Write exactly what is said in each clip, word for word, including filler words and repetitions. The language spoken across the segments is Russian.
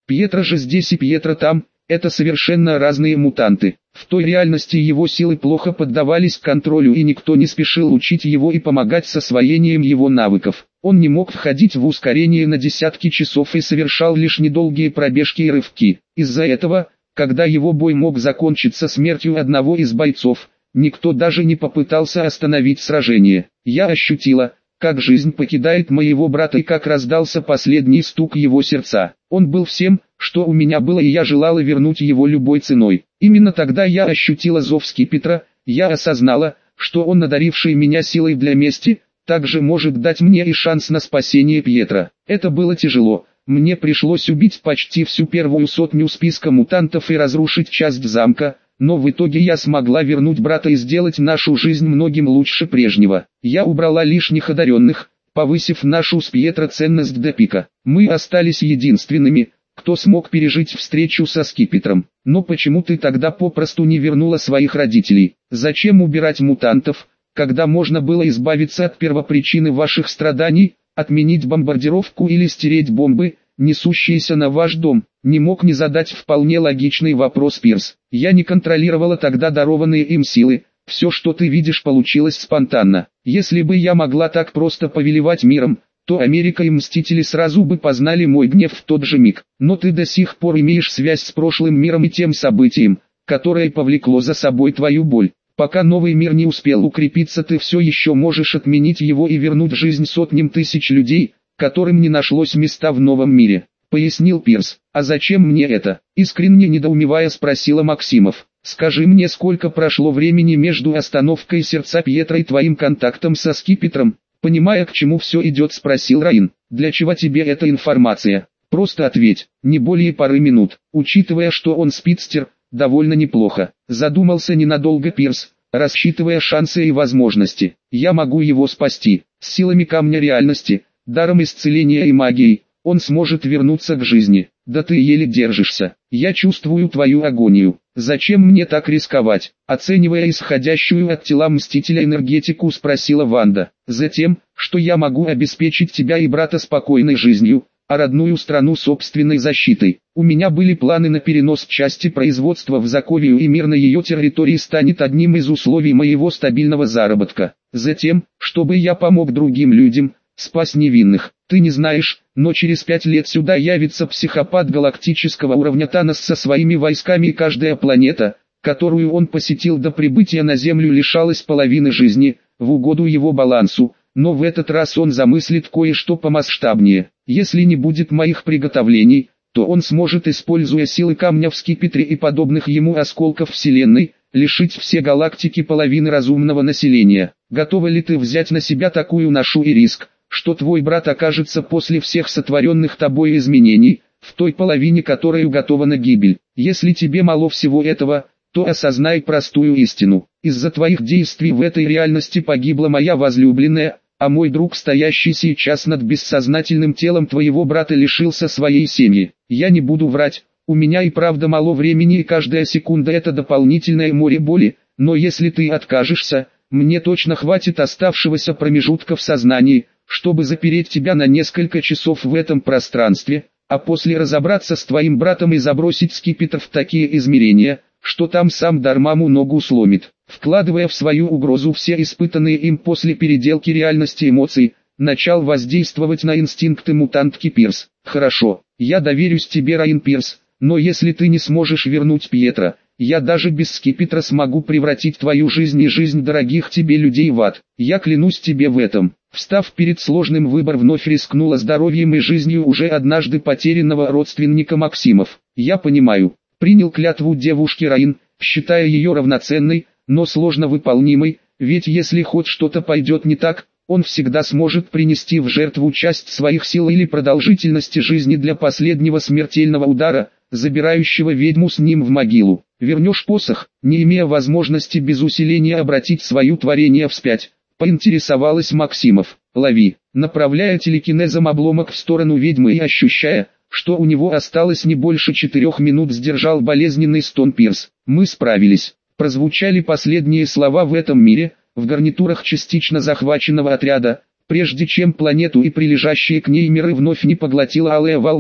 Пьетро же здесь и Пьетро там, это совершенно разные мутанты. В той реальности его силы плохо поддавались контролю и никто не спешил учить его и помогать с освоением его навыков. Он не мог входить в ускорение на десятки часов и совершал лишь недолгие пробежки и рывки. Из-за этого, когда его бой мог закончиться смертью одного из бойцов, никто даже не попытался остановить сражение. Я ощутила, как жизнь покидает моего брата и как раздался последний стук его сердца. Он был всем, что у меня было, и я желала вернуть его любой ценой. Именно тогда я ощутила зов скипетра, я осознала, что он, одаривший меня силой для мести, также может дать мне и шанс на спасение Пьетро. Это было тяжело. Мне пришлось убить почти всю первую сотню списка мутантов и разрушить часть замка, но в итоге я смогла вернуть брата и сделать нашу жизнь многим лучше прежнего. Я убрала лишних одаренных, повысив нашу с Пьетро ценность до пика. Мы остались единственными, кто смог пережить встречу со скипетром. Но почему ты тогда попросту не вернула своих родителей? Зачем убирать мутантов, когда можно было избавиться от первопричины ваших страданий, отменить бомбардировку или стереть бомбы, несущиеся на ваш дом? Не мог не задать вполне логичный вопрос Пирс. Я не контролировала тогда дарованные им силы, все, что ты видишь, получилось спонтанно. Если бы я могла так просто повелевать миром, то Америка и Мстители сразу бы познали мой гнев в тот же миг. Но ты до сих пор имеешь связь с прошлым миром и тем событием, которое повлекло за собой твою боль. Пока новый мир не успел укрепиться, ты все еще можешь отменить его и вернуть жизнь сотням тысяч людей, которым не нашлось места в новом мире, пояснил Пирс. А зачем мне это? Искренне недоумевая спросила Максимов. Скажи мне, сколько прошло времени между остановкой сердца Пьетро и твоим контактом со скипетром? Понимая, к чему все идет, спросил Раин. Для чего тебе эта информация? Просто ответь, не более пары минут. Учитывая, что он спидстер, довольно неплохо. Задумался ненадолго Пирс, рассчитывая шансы и возможности. Я могу его спасти. С силами камня реальности, даром исцеления и магией, он сможет вернуться к жизни. Да ты еле держишься. Я чувствую твою агонию. Зачем мне так рисковать? Оценивая исходящую от тела Мстителя энергетику, спросила Ванда. Затем, что я могу обеспечить тебя и брата спокойной жизнью, а родную страну собственной защитой. У меня были планы на перенос части производства в Заковию, и мир на ее территории станет одним из условий моего стабильного заработка. Затем, чтобы я помог другим людям, спас невинных. Ты не знаешь, но через пять лет сюда явится психопат галактического уровня Танос со своими войсками, и каждая планета, которую он посетил до прибытия на Землю, лишалась половины жизни, в угоду его балансу. Но в этот раз он замыслит кое-что помасштабнее. Если не будет моих приготовлений, то он сможет, используя силы камня в скипетре и подобных ему осколков Вселенной, лишить все галактики половины разумного населения. Готова ли ты взять на себя такую ношу и риск, что твой брат окажется после всех сотворенных тобой изменений, в той половине, которой готова на гибель? Если тебе мало всего этого, то осознай простую истину. Из-за твоих действий в этой реальности погибла моя возлюбленная, а мой друг, стоящий сейчас над бессознательным телом твоего брата, лишился своей семьи. Я не буду врать, у меня и правда мало времени, и каждая секунда это дополнительное море боли, но если ты откажешься, мне точно хватит оставшегося промежутка в сознании, чтобы запереть тебя на несколько часов в этом пространстве, а после разобраться с твоим братом и забросить скипетр в такие измерения, что там сам Дармаму ногу сломит. Вкладывая в свою угрозу все испытанные им после переделки реальности эмоции, начал воздействовать на инстинкты мутантки Пирс. Хорошо, я доверюсь тебе, Раин Пирс, но если ты не сможешь вернуть Пьетро, я даже без скипетра смогу превратить твою жизнь и жизнь дорогих тебе людей в ад. Я клянусь тебе в этом. Встав перед сложным выбором, вновь рискнула здоровьем и жизнью уже однажды потерянного родственника Максимов. Я понимаю. Принял клятву девушки Раин, считая ее равноценной, но сложно выполнимой, ведь если хоть что-то пойдет не так, он всегда сможет принести в жертву часть своих сил или продолжительности жизни для последнего смертельного удара, забирающего ведьму с ним в могилу. Вернешь посох, не имея возможности без усиления обратить свое творение вспять, поинтересовалась Максимов. Лови, направляя телекинезом обломок в сторону ведьмы и ощущая, что у него осталось не больше четырех минут, сдержал болезненный стон Пирс. Мы справились. Прозвучали последние слова в этом мире, в гарнитурах частично захваченного отряда, прежде чем планету и прилежащие к ней миры вновь не поглотила алая волна,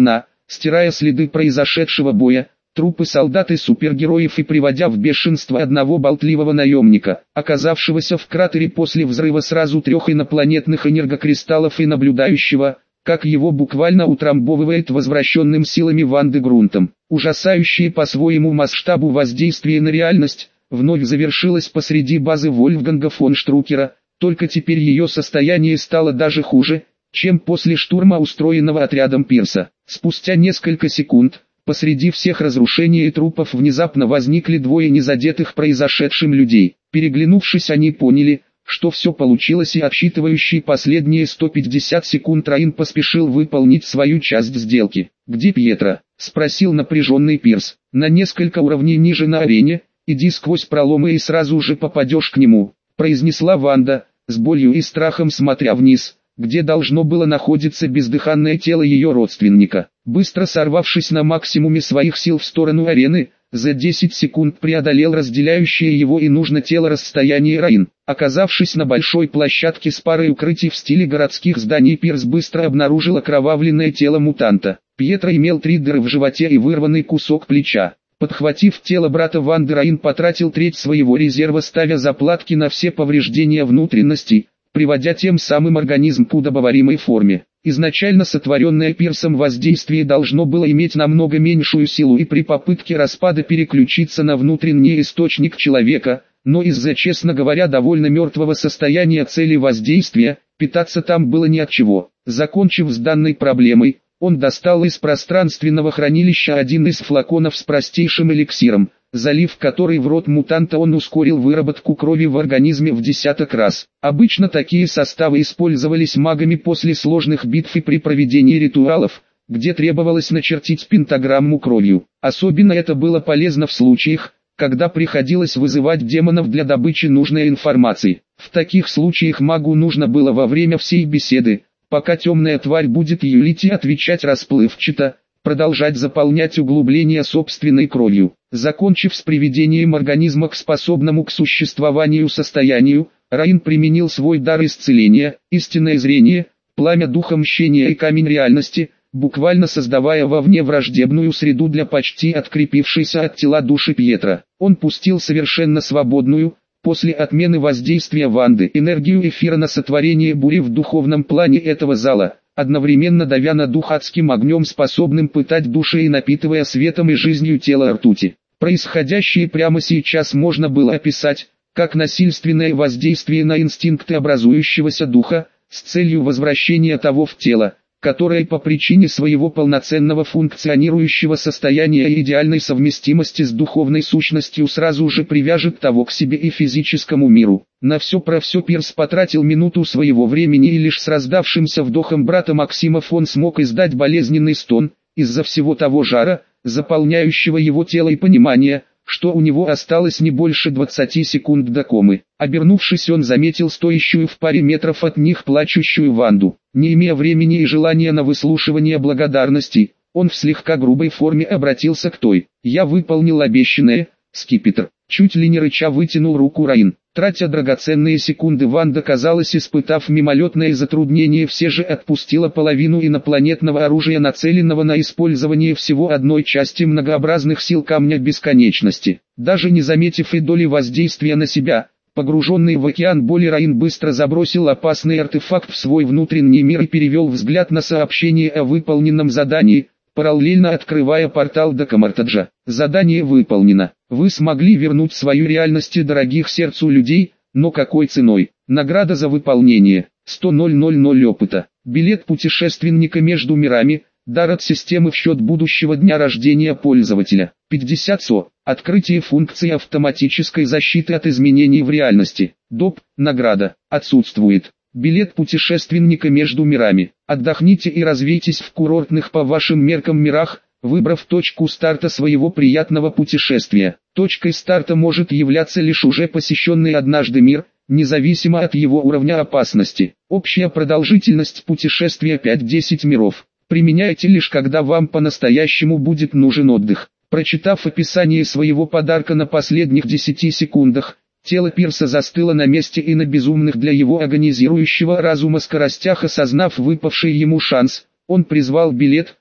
стирая следы произошедшего боя, трупы солдат и супергероев и приводя в бешенство одного болтливого наемника, оказавшегося в кратере после взрыва сразу трех инопланетных энергокристаллов и наблюдающего, как его буквально утрамбовывает возвращенным силами Ванды грунтом. Ужасающее по своему масштабу воздействие на реальность вновь завершилось посреди базы Вольфганга фон Штрукера, только теперь ее состояние стало даже хуже, чем после штурма, устроенного отрядом Пирса. Спустя несколько секунд, посреди всех разрушений и трупов внезапно возникли двое незадетых произошедшим людей. Переглянувшись, они поняли, что все получилось, и отсчитывающий последние сто пятьдесят секунд Раин поспешил выполнить свою часть сделки. «Где Пьетро?» — спросил напряженный Пирс. «На несколько уровней ниже на арене, иди сквозь проломы и сразу же попадешь к нему», — произнесла Ванда, с болью и страхом смотря вниз, где должно было находиться бездыханное тело ее родственника. Быстро сорвавшись на максимуме своих сил в сторону арены, за десять секунд преодолел разделяющее его и нужно тело расстояние Раин. Оказавшись на большой площадке с парой укрытий в стиле городских зданий, Пирс быстро обнаружил окровавленное тело мутанта. Пьетро имел три дыры в животе и вырванный кусок плеча. Подхватив тело брата Ванды, Раин потратил треть своего резерва, ставя заплатки на все повреждения внутренностей, приводя тем самым организм к удобоваримой форме. Изначально сотворенное Пирсом воздействие должно было иметь намного меньшую силу и при попытке распада переключиться на внутренний источник человека, но из-за, честно говоря, довольно мертвого состояния цели воздействия, питаться там было не от чего. Закончив с данной проблемой, он достал из пространственного хранилища один из флаконов с простейшим эликсиром, залив который в рот мутанта, он ускорил выработку крови в организме в десяток раз. Обычно такие составы использовались магами после сложных битв и при проведении ритуалов, где требовалось начертить пентаграмму кровью. Особенно это было полезно в случаях, когда приходилось вызывать демонов для добычи нужной информации. В таких случаях магу нужно было во время всей беседы, пока темная тварь будет юлить и отвечать расплывчато, продолжать заполнять углубления собственной кровью. Закончив с приведением организма к способному к существованию состоянию, Раин применил свой дар исцеления, истинное зрение, пламя духа мщения и камень реальности, буквально создавая вовне враждебную среду для почти открепившейся от тела души Пьетро. Он пустил совершенно свободную, после отмены воздействия Ванды, энергию эфира на сотворение бури в духовном плане этого зала, одновременно давя на дух адским огнем, способным пытать души и напитывая светом и жизнью тело ртути. Происходящее прямо сейчас можно было описать, как насильственное воздействие на инстинкты образующегося духа, с целью возвращения того в тело, которое по причине своего полноценного функционирующего состояния и идеальной совместимости с духовной сущностью сразу же привяжет того к себе и физическому миру. На все про все Пирс потратил минуту своего времени, и лишь с раздавшимся вдохом брата Максимов он смог издать болезненный стон, из-за всего того жара, заполняющего его тело, и понимания, что у него осталось не больше двадцати секунд до комы. Обернувшись, он заметил стоящую в паре метров от них плачущую Ванду. Не имея времени и желания на выслушивание благодарности, он в слегка грубой форме обратился к той. «Я выполнил обещанное, скипетр». Чуть ли не рыча вытянул руку Раин. Тратя драгоценные секунды, Ванда, казалось, испытав мимолетное затруднение, все же отпустила половину инопланетного оружия, нацеленного на использование всего одной части многообразных сил камня бесконечности. Даже не заметив и доли воздействия на себя, погруженный в океан боли, Раин быстро забросил опасный артефакт в свой внутренний мир и перевел взгляд на сообщение о выполненном задании, параллельно открывая портал до Камартаджа. Задание выполнено. Вы смогли вернуть свою реальность и дорогих сердцу людей, но какой ценой? Награда за выполнение. сто тысяч опыта. Билет путешественника между мирами. Дар от системы в счет будущего дня рождения пользователя. пятьдесят со. Открытие функции автоматической защиты от изменений в реальности. Доп. Награда. Отсутствует. Билет путешественника между мирами. Отдохните и развейтесь в курортных по вашим меркам мирах, выбрав точку старта своего приятного путешествия. Точкой старта может являться лишь уже посещенный однажды мир, независимо от его уровня опасности. Общая продолжительность путешествия пять-десять миров. Применяйте лишь когда вам по-настоящему будет нужен отдых. Прочитав описание своего подарка на последних десяти секундах, тело Пирса застыло на месте, и на безумных для его агонизирующего разума скоростях, осознав выпавший ему шанс, он призвал билет,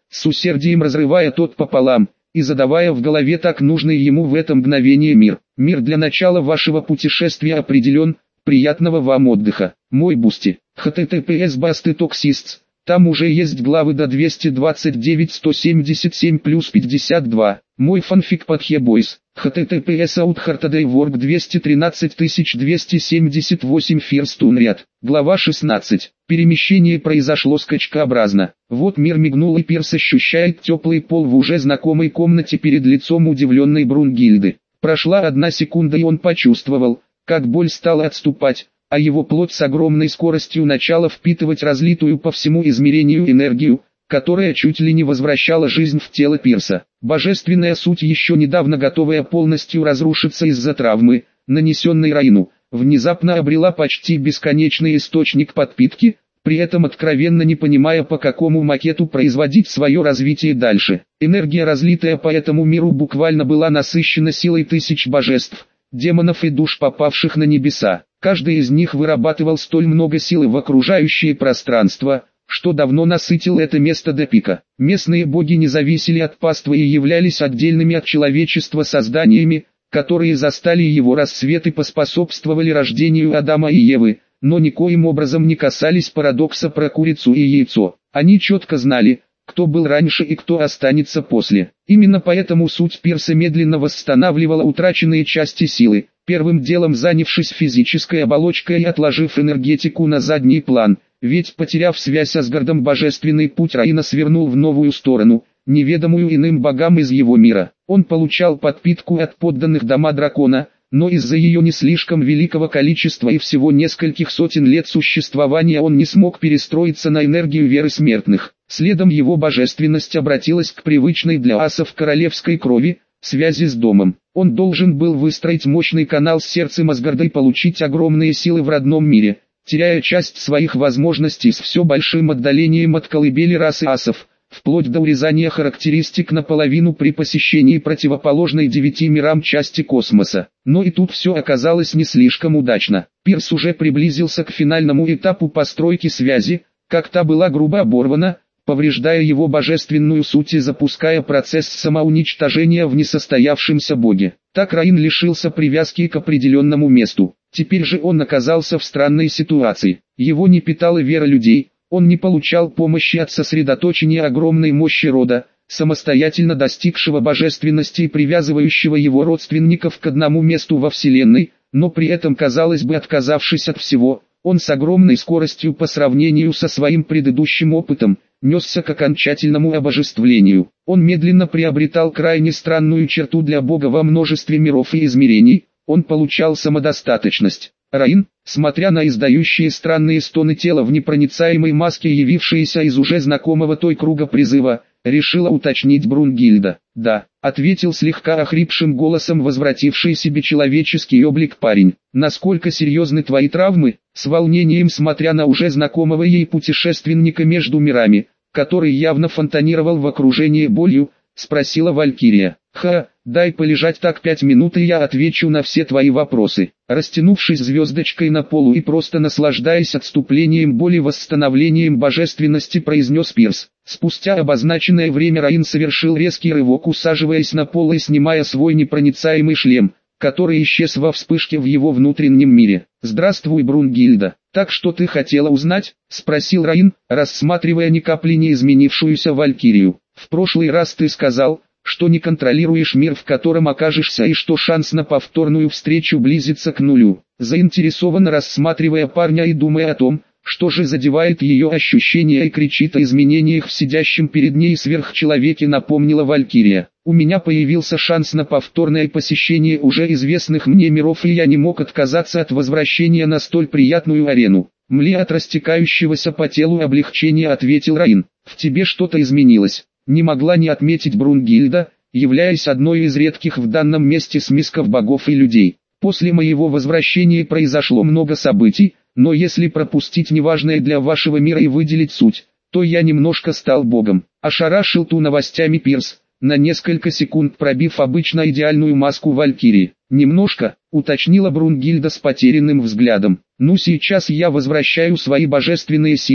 с усердием разрывая тот пополам, и задавая в голове так нужный ему в это мгновение мир. Мир для начала вашего путешествия определен, приятного вам отдыха. Мой Бусти. https басты токсистс. Там уже есть главы до двести двадцать девять сто семьдесят семь плюс пятьдесят два. Мой фанфик под Хебойс. https outhardaywork двести тринадцать двести семьдесят восемь First Unread. Глава шестнадцать. Перемещение произошло скачкообразно. Вот мир мигнул и Пирс ощущает теплый пол в уже знакомой комнате перед лицом удивленной Брунгильды. Прошла одна секунда и он почувствовал, как боль стала отступать, а его плоть с огромной скоростью начала впитывать разлитую по всему измерению энергию, которая чуть ли не возвращала жизнь в тело Пирса. Божественная суть, еще недавно готовая полностью разрушиться из-за травмы, нанесенной Раину, внезапно обрела почти бесконечный источник подпитки, при этом откровенно не понимая, по какому макету производить свое развитие дальше. Энергия, разлитая по этому миру, буквально была насыщена силой тысяч божеств, демонов и душ, попавших на небеса. Каждый из них вырабатывал столь много силы в окружающее пространство, что давно насытил это место до пика. Местные боги не зависели от паствы и являлись отдельными от человечества созданиями, которые застали его рассвет и поспособствовали рождению Адама и Евы, но никоим образом не касались парадокса про курицу и яйцо. Они четко знали, кто был раньше и кто останется после. Именно поэтому суть Пирса медленно восстанавливала утраченные части силы, первым делом занявшись физической оболочкой и отложив энергетику на задний план, ведь потеряв связь с Асгардом, божественный путь Раина свернул в новую сторону, неведомую иным богам из его мира. Он получал подпитку от подданных дома дракона, но из-за ее не слишком великого количества и всего нескольких сотен лет существования он не смог перестроиться на энергию веры смертных. Следом его божественность обратилась к привычной для асов королевской крови, связи с домом. Он должен был выстроить мощный канал с сердцем Асгарда и получить огромные силы в родном мире, теряя часть своих возможностей с все большим отдалением от колыбели расы асов, вплоть до урезания характеристик наполовину при посещении противоположной девяти мирам части космоса. Но и тут все оказалось не слишком удачно. Пирс уже приблизился к финальному этапу постройки связи, как та была грубо оборвана, повреждая его божественную суть и запуская процесс самоуничтожения в несостоявшемся боге. Так Раин лишился привязки к определенному месту. Теперь же он оказался в странной ситуации. Его не питала вера людей, он не получал помощи от сосредоточения огромной мощи рода, самостоятельно достигшего божественности и привязывающего его родственников к одному месту во Вселенной, но при этом, казалось бы, отказавшись от всего, он с огромной скоростью по сравнению со своим предыдущим опытом, несся к окончательному обожествлению. Он медленно приобретал крайне странную черту для Бога во множестве миров и измерений, он получал самодостаточность. Раин, смотря на издающие странные стоны тела в непроницаемой маске, явившиеся из уже знакомого той круга призыва, решила уточнить Брунгильда. «Да», — ответил слегка охрипшим голосом возвративший себе человеческий облик парень. «Насколько серьезны твои травмы?» С волнением смотря на уже знакомого ей путешественника между мирами, который явно фонтанировал в окружении болью, спросила Валькирия. «Ха, дай полежать так пять минут и я отвечу на все твои вопросы». Растянувшись звездочкой на полу и просто наслаждаясь отступлением боли, восстановлением божественности, произнес Пирс. Спустя обозначенное время Раин совершил резкий рывок, усаживаясь на пол и снимая свой непроницаемый шлем, который исчез во вспышке в его внутреннем мире. «Здравствуй, Брунгильда. Так что ты хотела узнать?» — спросил Раин, рассматривая ни капли не изменившуюся Валькирию. «В прошлый раз ты сказал, что не контролируешь мир, в котором окажешься, и что шанс на повторную встречу близится к нулю». Заинтересованно рассматривая парня и думая о том, что же задевает ее ощущения и кричит о изменениях в сидящем перед ней сверхчеловеке, напомнила Валькирия. «У меня появился шанс на повторное посещение уже известных мне миров, и я не мог отказаться от возвращения на столь приятную арену». Мля от растекающегося по телу облегчения, ответил Раин. «В тебе что-то изменилось», — не могла не отметить Брунгильда, являясь одной из редких в данном месте смесков богов и людей. «После моего возвращения произошло много событий, но если пропустить неважное для вашего мира и выделить суть, то я немножко стал богом», — ошарашил ту новостями Пирс, на несколько секунд пробив обычно идеальную маску Валькирии. «Немножко», — уточнила Брунгильда с потерянным взглядом. «Ну, сейчас я возвращаю свои божественные силы,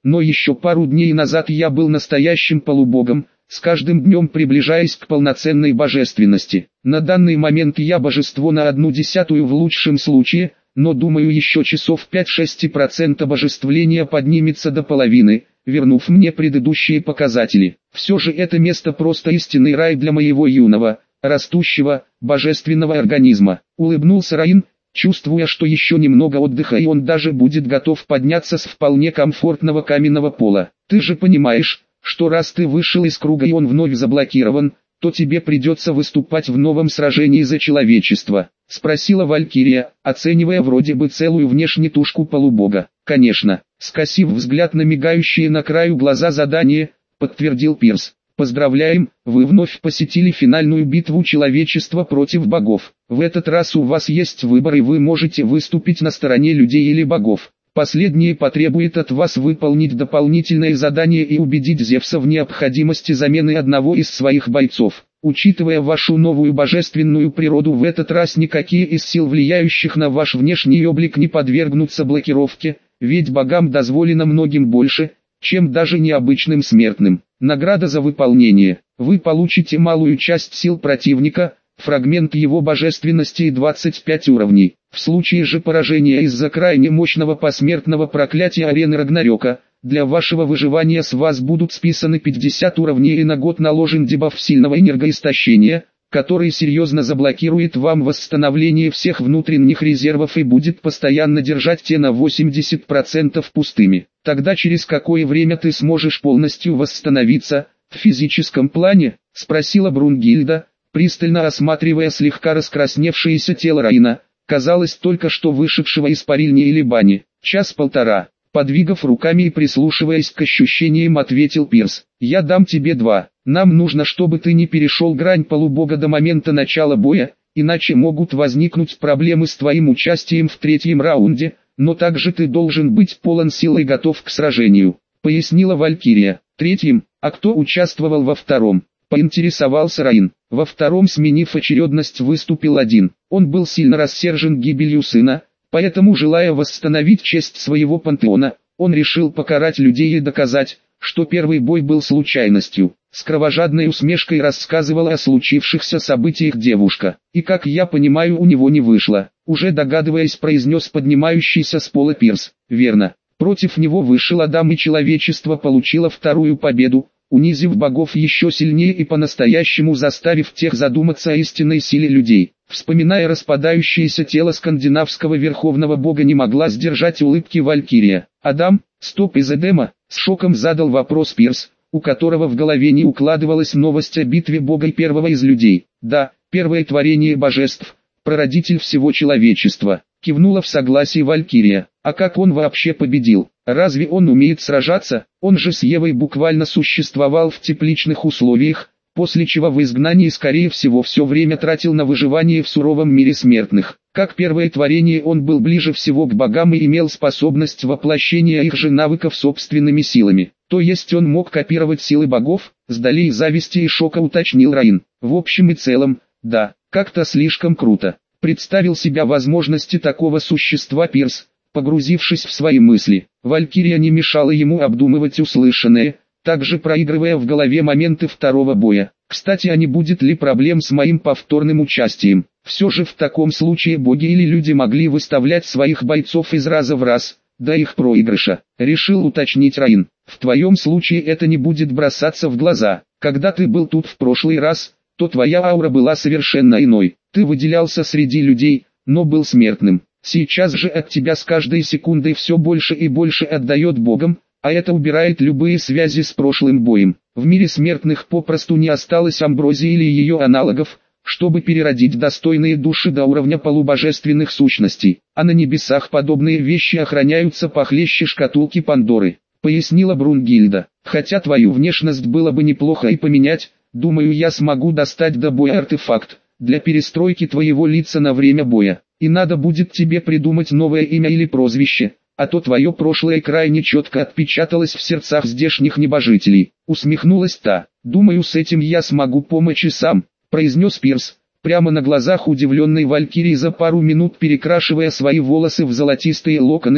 но еще пару дней назад я был настоящим полубогом, с каждым днем приближаясь к полноценной божественности. На данный момент я божество на одну десятую в лучшем случае, но думаю еще часов пять-шесть процентов божествления поднимется до половины, вернув мне предыдущие показатели. Все же это место просто истинный рай для моего юного, растущего, божественного организма. Улыбнулся Раин, чувствуя, что еще немного отдыха и он даже будет готов подняться с вполне комфортного каменного пола. Ты же понимаешь, что раз ты вышел из круга и он вновь заблокирован, то тебе придется выступать в новом сражении за человечество, спросила Валькирия, оценивая вроде бы целую внешне тушку полубога. Конечно, скосив взгляд на мигающие на краю глаза задание, подтвердил Пирс. Поздравляем, вы вновь посетили финальную битву человечества против богов. В этот раз у вас есть выбор и вы можете выступить на стороне людей или богов. Последнее потребует от вас выполнить дополнительное задание и убедить Зевса в необходимости замены одного из своих бойцов. Учитывая вашу новую божественную природу, в этот раз никакие из сил, влияющих на ваш внешний облик, не подвергнутся блокировке, ведь богам дозволено многим больше, чем даже необычным смертным. Награда за выполнение. Вы получите малую часть сил противника, фрагмент его божественности и двадцать пять уровней. В случае же поражения из-за крайне мощного посмертного проклятия арены Рагнарёка, для вашего выживания с вас будут списаны пятьдесят уровней и на год наложен дебаф сильного энергоистощения, который серьезно заблокирует вам восстановление всех внутренних резервов и будет постоянно держать те на восемьдесят процентов пустыми. Тогда через какое время ты сможешь полностью восстановиться, в физическом плане, спросила Брунгильда, пристально осматривая слегка раскрасневшееся тело Раина, казалось только что вышедшего из парильни или бани. Час-полтора. Подвигав руками и прислушиваясь к ощущениям, ответил Пирс. Я дам тебе два. Нам нужно, чтобы ты не перешел грань полубога до момента начала боя, иначе могут возникнуть проблемы с твоим участием в третьем раунде, но также ты должен быть полон сил и готов к сражению, пояснила Валькирия. Третьим, а кто участвовал во втором? Поинтересовался Раин. Во втором, сменив очередность, выступил один. Он был сильно рассержен гибелью сына, поэтому, желая восстановить честь своего пантеона, он решил покарать людей и доказать, что первый бой был случайностью. С кровожадной усмешкой рассказывала о случившихся событиях девушка. И как я понимаю, у него не вышло. Уже догадываясь, произнес поднимающийся с пола Пирс. Верно. Против него вышел Адам, и человечество получило вторую победу, унизив богов еще сильнее и по-настоящему заставив тех задуматься о истинной силе людей. Вспоминая распадающееся тело скандинавского верховного бога, не могла сдержать улыбки Валькирия. Адам, стоп, из Эдема, с шоком задал вопрос Пирс, у которого в голове не укладывалась новость о битве бога и первого из людей. Да, первое творение божеств, прародитель всего человечества, кивнула в согласии Валькирия. А как он вообще победил? Разве он умеет сражаться? Он же с Евой буквально существовал в тепличных условиях, после чего в изгнании скорее всего все время тратил на выживание в суровом мире смертных. Как первое творение он был ближе всего к богам и имел способность воплощения их же навыков собственными силами. То есть он мог копировать силы богов? С долей зависти и шока уточнил Раин. В общем и целом, да, как-то слишком круто. Представил себя возможности такого существа Пирс, погрузившись в свои мысли. Валькирия не мешала ему обдумывать услышанное, также проигрывая в голове моменты второго боя. Кстати, а не будет ли проблем с моим повторным участием? Все же в таком случае боги или люди могли выставлять своих бойцов из раза в раз, до их проигрыша. Решил уточнить Раин. В твоем случае это не будет бросаться в глаза. Когда ты был тут в прошлый раз, то твоя аура была совершенно иной. Ты выделялся среди людей, но был смертным. Сейчас же от тебя с каждой секундой все больше и больше отдает богам, а это убирает любые связи с прошлым боем. В мире смертных попросту не осталось Амброзии или ее аналогов, чтобы переродить достойные души до уровня полубожественных сущностей. А на небесах подобные вещи охраняются похлеще шкатулки Пандоры, пояснила Брунгильда. Хотя твою внешность было бы неплохо и поменять, думаю, я смогу достать до боя артефакт для перестройки твоего лица на время боя. И надо будет тебе придумать новое имя или прозвище, а то твое прошлое крайне четко отпечаталось в сердцах здешних небожителей. Усмехнулась та. Думаю, с этим я смогу помочь и сам, произнес Пирс, прямо на глазах удивленной Валькирии, за пару минут перекрашивая свои волосы в золотистые локоны,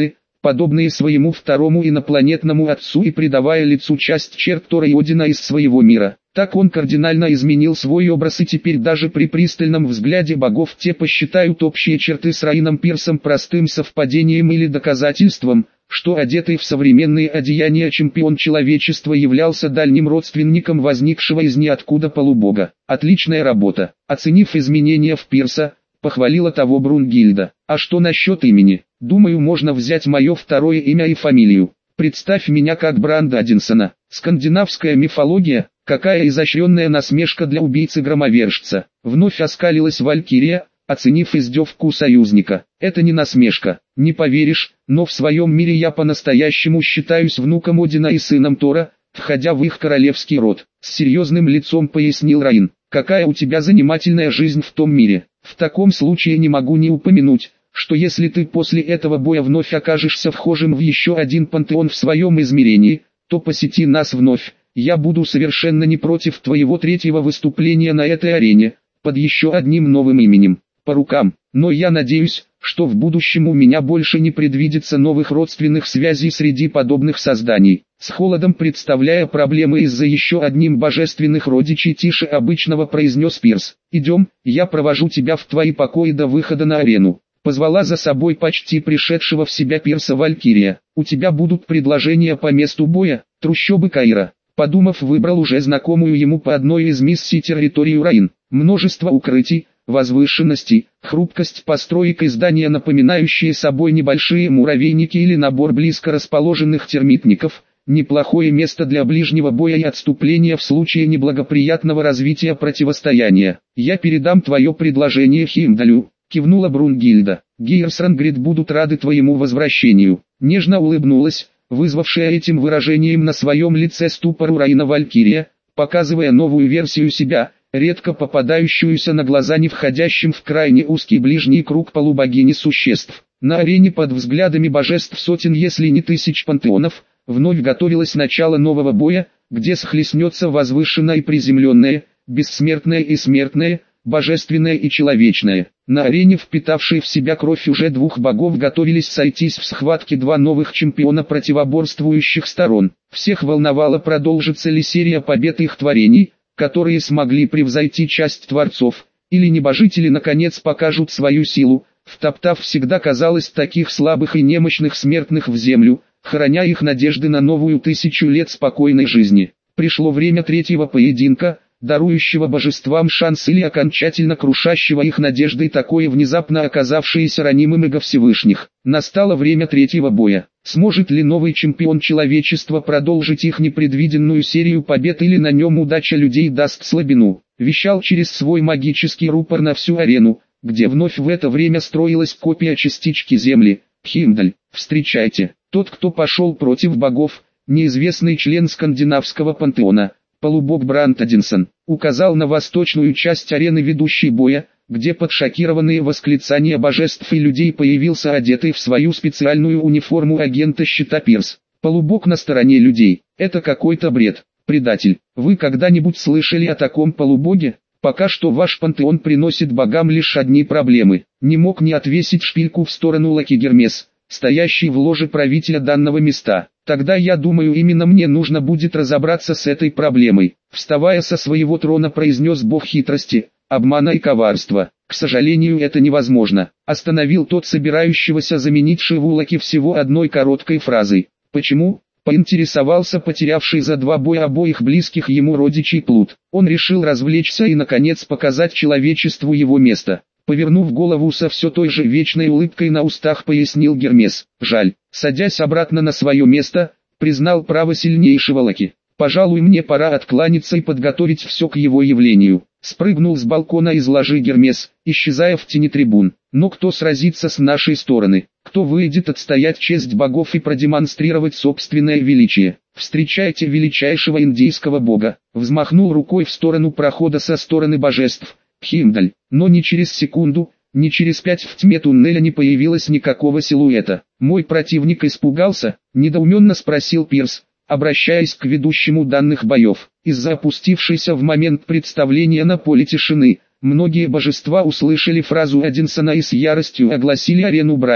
подобные своему второму инопланетному отцу и придавая лицу часть черт Тора и Одина из своего мира. Так он кардинально изменил свой образ, и теперь даже при пристальном взгляде богов те посчитают общие черты с Раином Пирсом простым совпадением или доказательством, что одетый в современные одеяния чемпион человечества являлся дальним родственником возникшего из ниоткуда полубога. Отличная работа. Оценив изменения в Пирса, похвалила того Брунгильда. А что насчет имени? Думаю, можно взять мое второе имя и фамилию. Представь меня как Бранда Одинсона. Скандинавская мифология, какая изощренная насмешка для убийцы-громовержца. Вновь оскалилась Валькирия, оценив издевку союзника. Это не насмешка, не поверишь, но в своем мире я по-настоящему считаюсь внуком Одина и сыном Тора, входя в их королевский род. С серьезным лицом пояснил Раин. Какая у тебя занимательная жизнь в том мире. В таком случае не могу не упомянуть, что если ты после этого боя вновь окажешься вхожим в еще один пантеон в своем измерении, то посети нас вновь. Я буду совершенно не против твоего третьего выступления на этой арене, под еще одним новым именем. По рукам, но я надеюсь, что в будущем у меня больше не предвидится новых родственных связей среди подобных созданий. С холодом представляя проблемы из-за еще одним божественных родичей, тише обычного произнес Пирс. «Идем, я провожу тебя в твои покои до выхода на арену». Позвала за собой почти пришедшего в себя Пирса Валькирия. «У тебя будут предложения по месту боя, трущобы Каира». Подумав, выбрал уже знакомую ему по одной из миссий территорию Раин. Множество укрытий, возвышенностей, хрупкость построек и здания, напоминающие собой небольшие муравейники или набор близко расположенных термитников, неплохое место для ближнего боя и отступления в случае неблагоприятного развития противостояния. «Я передам твое предложение Химдалю», — кивнула Брунгильда. «Гейрсрангрид будут рады твоему возвращению». Нежно улыбнулась, вызвавшая этим выражением на своем лице ступор у Раина Валькирия, показывая новую версию себя, редко попадающуюся на глаза не входящим в крайне узкий ближний круг полубогини существ. На арене под взглядами божеств сотен, если не тысяч пантеонов, вновь готовилось начало нового боя, где схлестнется возвышенное и приземленное, бессмертное и смертное, божественное и человечное. На арене, впитавшей в себя кровь уже двух богов, готовились сойтись в схватке два новых чемпиона противоборствующих сторон. Всех волновало, продолжится ли серия побед их творений, которые смогли превзойти часть творцов, или небожители наконец покажут свою силу, втоптав всегда, казалось, таких слабых и немощных смертных в землю, храня их надежды на новую тысячу лет спокойной жизни. Пришло время третьего поединка, дарующего божествам шанс или окончательно крушащего их надежды, такое внезапно оказавшееся ранимым эго Всевышних. Настало время третьего боя. Сможет ли новый чемпион человечества продолжить их непредвиденную серию побед, или на нем удача людей даст слабину? Вещал через свой магический рупор на всю арену, где вновь в это время строилась копия частички земли. Химдаль, встречайте. Тот, кто пошел против богов, неизвестный член скандинавского пантеона, полубог Бранд Одинсон, указал на восточную часть арены ведущей боя, где под шокированные восклицания божеств и людей появился одетый в свою специальную униформу агента щита Пирс. Полубог на стороне людей. Это какой-то бред. Предатель. Вы когда-нибудь слышали о таком полубоге? Пока что ваш пантеон приносит богам лишь одни проблемы. Не мог не отвесить шпильку в сторону Лаки Гермес, стоящий в ложе правителя данного места. Тогда я думаю, именно мне нужно будет разобраться с этой проблемой. Вставая со своего трона, произнес бог хитрости, обмана и коварства. К сожалению, это невозможно. Остановил тот собирающегося заменить Шивулаки всего одной короткой фразой. Почему? Поинтересовался потерявший за два боя обоих близких ему родичей Плут. Он решил развлечься и наконец показать человечеству его место. Повернув голову со все той же вечной улыбкой на устах, пояснил Гермес. Жаль. Садясь обратно на свое место, признал право сильнейшего Лаки. Пожалуй, мне пора откланяться и подготовить все к его явлению. Спрыгнул с балкона из ложи Гермес, исчезая в тени трибун. Но кто сразится с нашей стороны? Кто выйдет отстоять честь богов и продемонстрировать собственное величие? Встречайте величайшего индийского бога. Взмахнул рукой в сторону прохода со стороны божеств. Химдаль. Но ни через секунду, ни через пять в тьме туннеля не появилось никакого силуэта. Мой противник испугался? Недоуменно спросил Пирс, обращаясь к ведущему данных боев. Из-за опустившейся в момент представления на поле тишины, многие божества услышали фразу Одинсона и с яростью огласили арену бранью,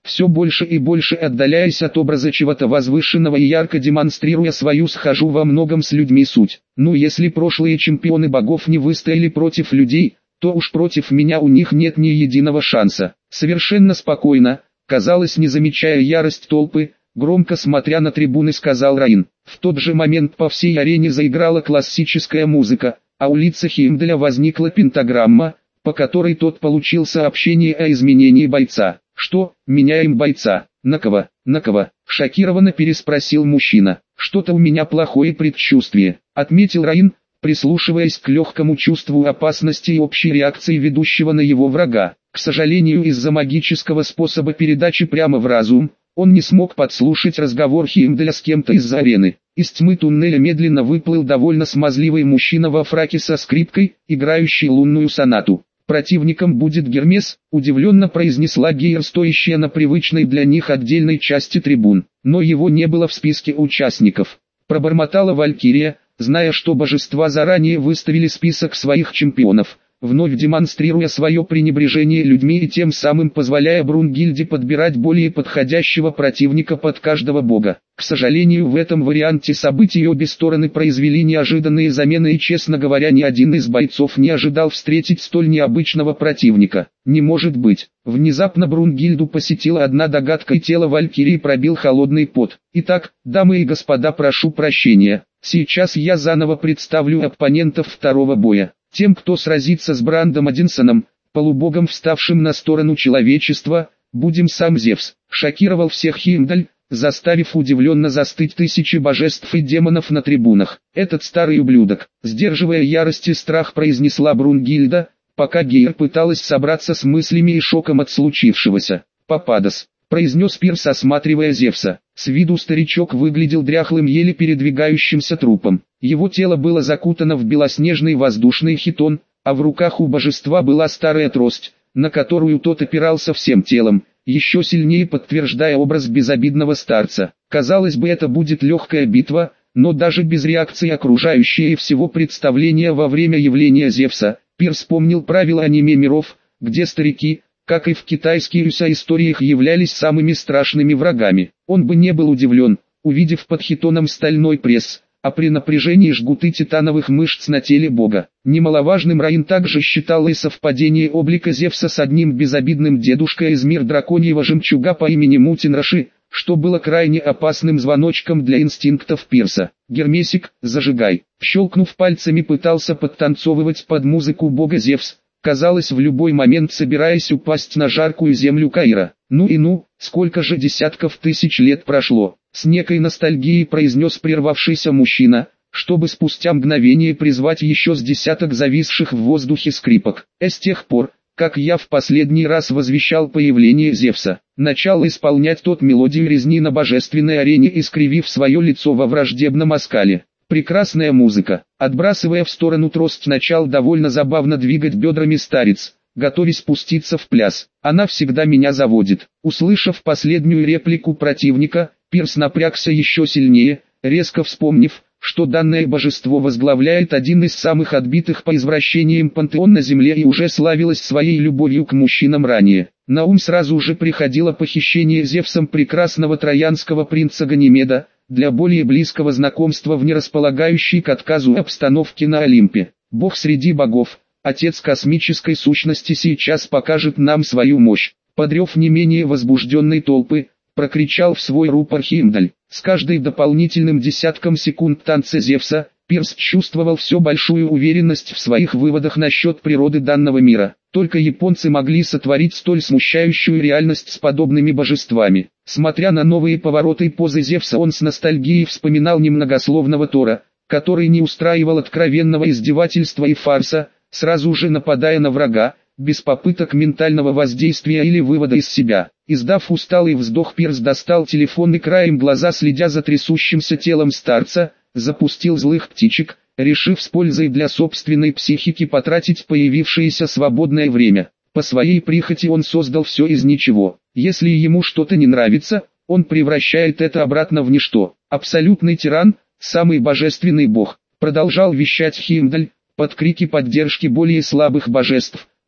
все больше и больше отдаляясь от образа чего-то возвышенного и ярко демонстрируя свою схожу во многом с людьми суть. Ну если прошлые чемпионы богов не выстояли против людей, то уж против меня у них нет ни единого шанса. Совершенно спокойно, казалось не замечая ярость толпы, громко смотря на трибуны сказал Раин. В тот же момент по всей арене заиграла классическая музыка, а у лица Хеймдаля возникла пентаграмма, по которой тот получил сообщение о изменении бойца. «Что, меняем бойца? На кого? На кого?» – шокированно переспросил мужчина. «Что-то у меня плохое предчувствие», – отметил Раин, прислушиваясь к легкому чувству опасности и общей реакции ведущего на его врага. К сожалению, из-за магического способа передачи прямо в разум, он не смог подслушать разговор Хеймдаля с кем-то из-за арены. Из тьмы туннеля медленно выплыл довольно смазливый мужчина во фраке со скрипкой, играющий лунную сонату. «Противником будет Гермес», — удивленно произнесла Гейр, стоящая на привычной для них отдельной части трибун. Но его не было в списке участников. Пробормотала Валькирия, зная, что божества заранее выставили список своих чемпионов, вновь демонстрируя свое пренебрежение людьми и тем самым позволяя Брунгильде подбирать более подходящего противника под каждого бога. К сожалению, в этом варианте событий обе стороны произвели неожиданные замены и, честно говоря, ни один из бойцов не ожидал встретить столь необычного противника. Не может быть. Внезапно Брунгильду посетила одна догадка, и тело Валькирии пробил холодный пот. Итак, дамы и господа, прошу прощения. Сейчас я заново представлю оппонентов второго боя. Тем, кто сразится с Брандом Одинсоном, полубогом, вставшим на сторону человечества, будем сам Зевс. Шокировал всех Хеймдаль, заставив удивленно застыть тысячи божеств и демонов на трибунах. Этот старый ублюдок, сдерживая ярость и страх, произнесла Брунгильда, пока Гейр пыталась собраться с мыслями и шоком от случившегося. «Пападос», — произнес Пирс, осматривая Зевса. С виду старичок выглядел дряхлым, еле передвигающимся трупом. Его тело было закутано в белоснежный воздушный хитон, а в руках у божества была старая трость, на которую тот опирался всем телом, еще сильнее подтверждая образ безобидного старца. Казалось бы, это будет легкая битва, но даже без реакции окружающие и всего представления во время явления Зевса, Пирс вспомнил правила аниме миров, где старики, как и в китайских историях, являлись самыми страшными врагами. Он бы не был удивлен, увидев под хитоном стальной пресс, а при напряжении жгуты титановых мышц на теле бога. Немаловажным Раин также считал и совпадение облика Зевса с одним безобидным дедушкой из мир драконьего жемчуга по имени Мутин-Раши, что было крайне опасным звоночком для инстинктов Пирса. «Гермесик, зажигай!» Щелкнув пальцами, пытался подтанцовывать под музыку бога Зевс, казалось, в любой момент собираясь упасть на жаркую землю Каира. «Ну и ну, сколько же десятков тысяч лет прошло!» С некой ностальгией произнес прервавшийся мужчина, чтобы спустя мгновение призвать еще с десяток зависших в воздухе скрипок. «Э, с тех пор, как я в последний раз возвещал появление Зевса, начал исполнять тот мелодию резни на божественной арене, искривив свое лицо во враждебном оскале. Прекрасная музыка». Отбрасывая в сторону трость, начал довольно забавно двигать бедрами старец, готовясь спуститься в пляс. «Она всегда меня заводит». Услышав последнюю реплику противника, Пирс напрягся еще сильнее, резко вспомнив, что данное божество возглавляет один из самых отбитых по извращениям пантеон на земле и уже славилось своей любовью к мужчинам ранее. На ум сразу же приходило похищение Зевсом прекрасного троянского принца Ганимеда, для более близкого знакомства в нерасполагающей к отказу обстановке на Олимпе. Бог среди богов, отец космической сущности, сейчас покажет нам свою мощь. Подрев не менее возбужденной толпы, прокричал в свой рупор Хеймдаль. С каждой дополнительным десятком секунд танца Зевса, Пирс чувствовал все большую уверенность в своих выводах насчет природы данного мира. Только японцы могли сотворить столь смущающую реальность с подобными божествами. Смотря на новые повороты и позы Зевса, он с ностальгией вспоминал немногословного Тора, который не устраивал откровенного издевательства и фарса, сразу же нападая на врага, без попыток ментального воздействия или вывода из себя. Издав усталый вздох, Пирс достал телефон и краем глаза, следя за трясущимся телом старца, запустил злых птичек, решив с пользой для собственной психики потратить появившееся свободное время. По своей прихоти он создал все из ничего. Если ему что-то не нравится, он превращает это обратно в ничто. Абсолютный тиран, самый божественный бог, продолжал вещать Хеймдаль, под крики поддержки более слабых божеств,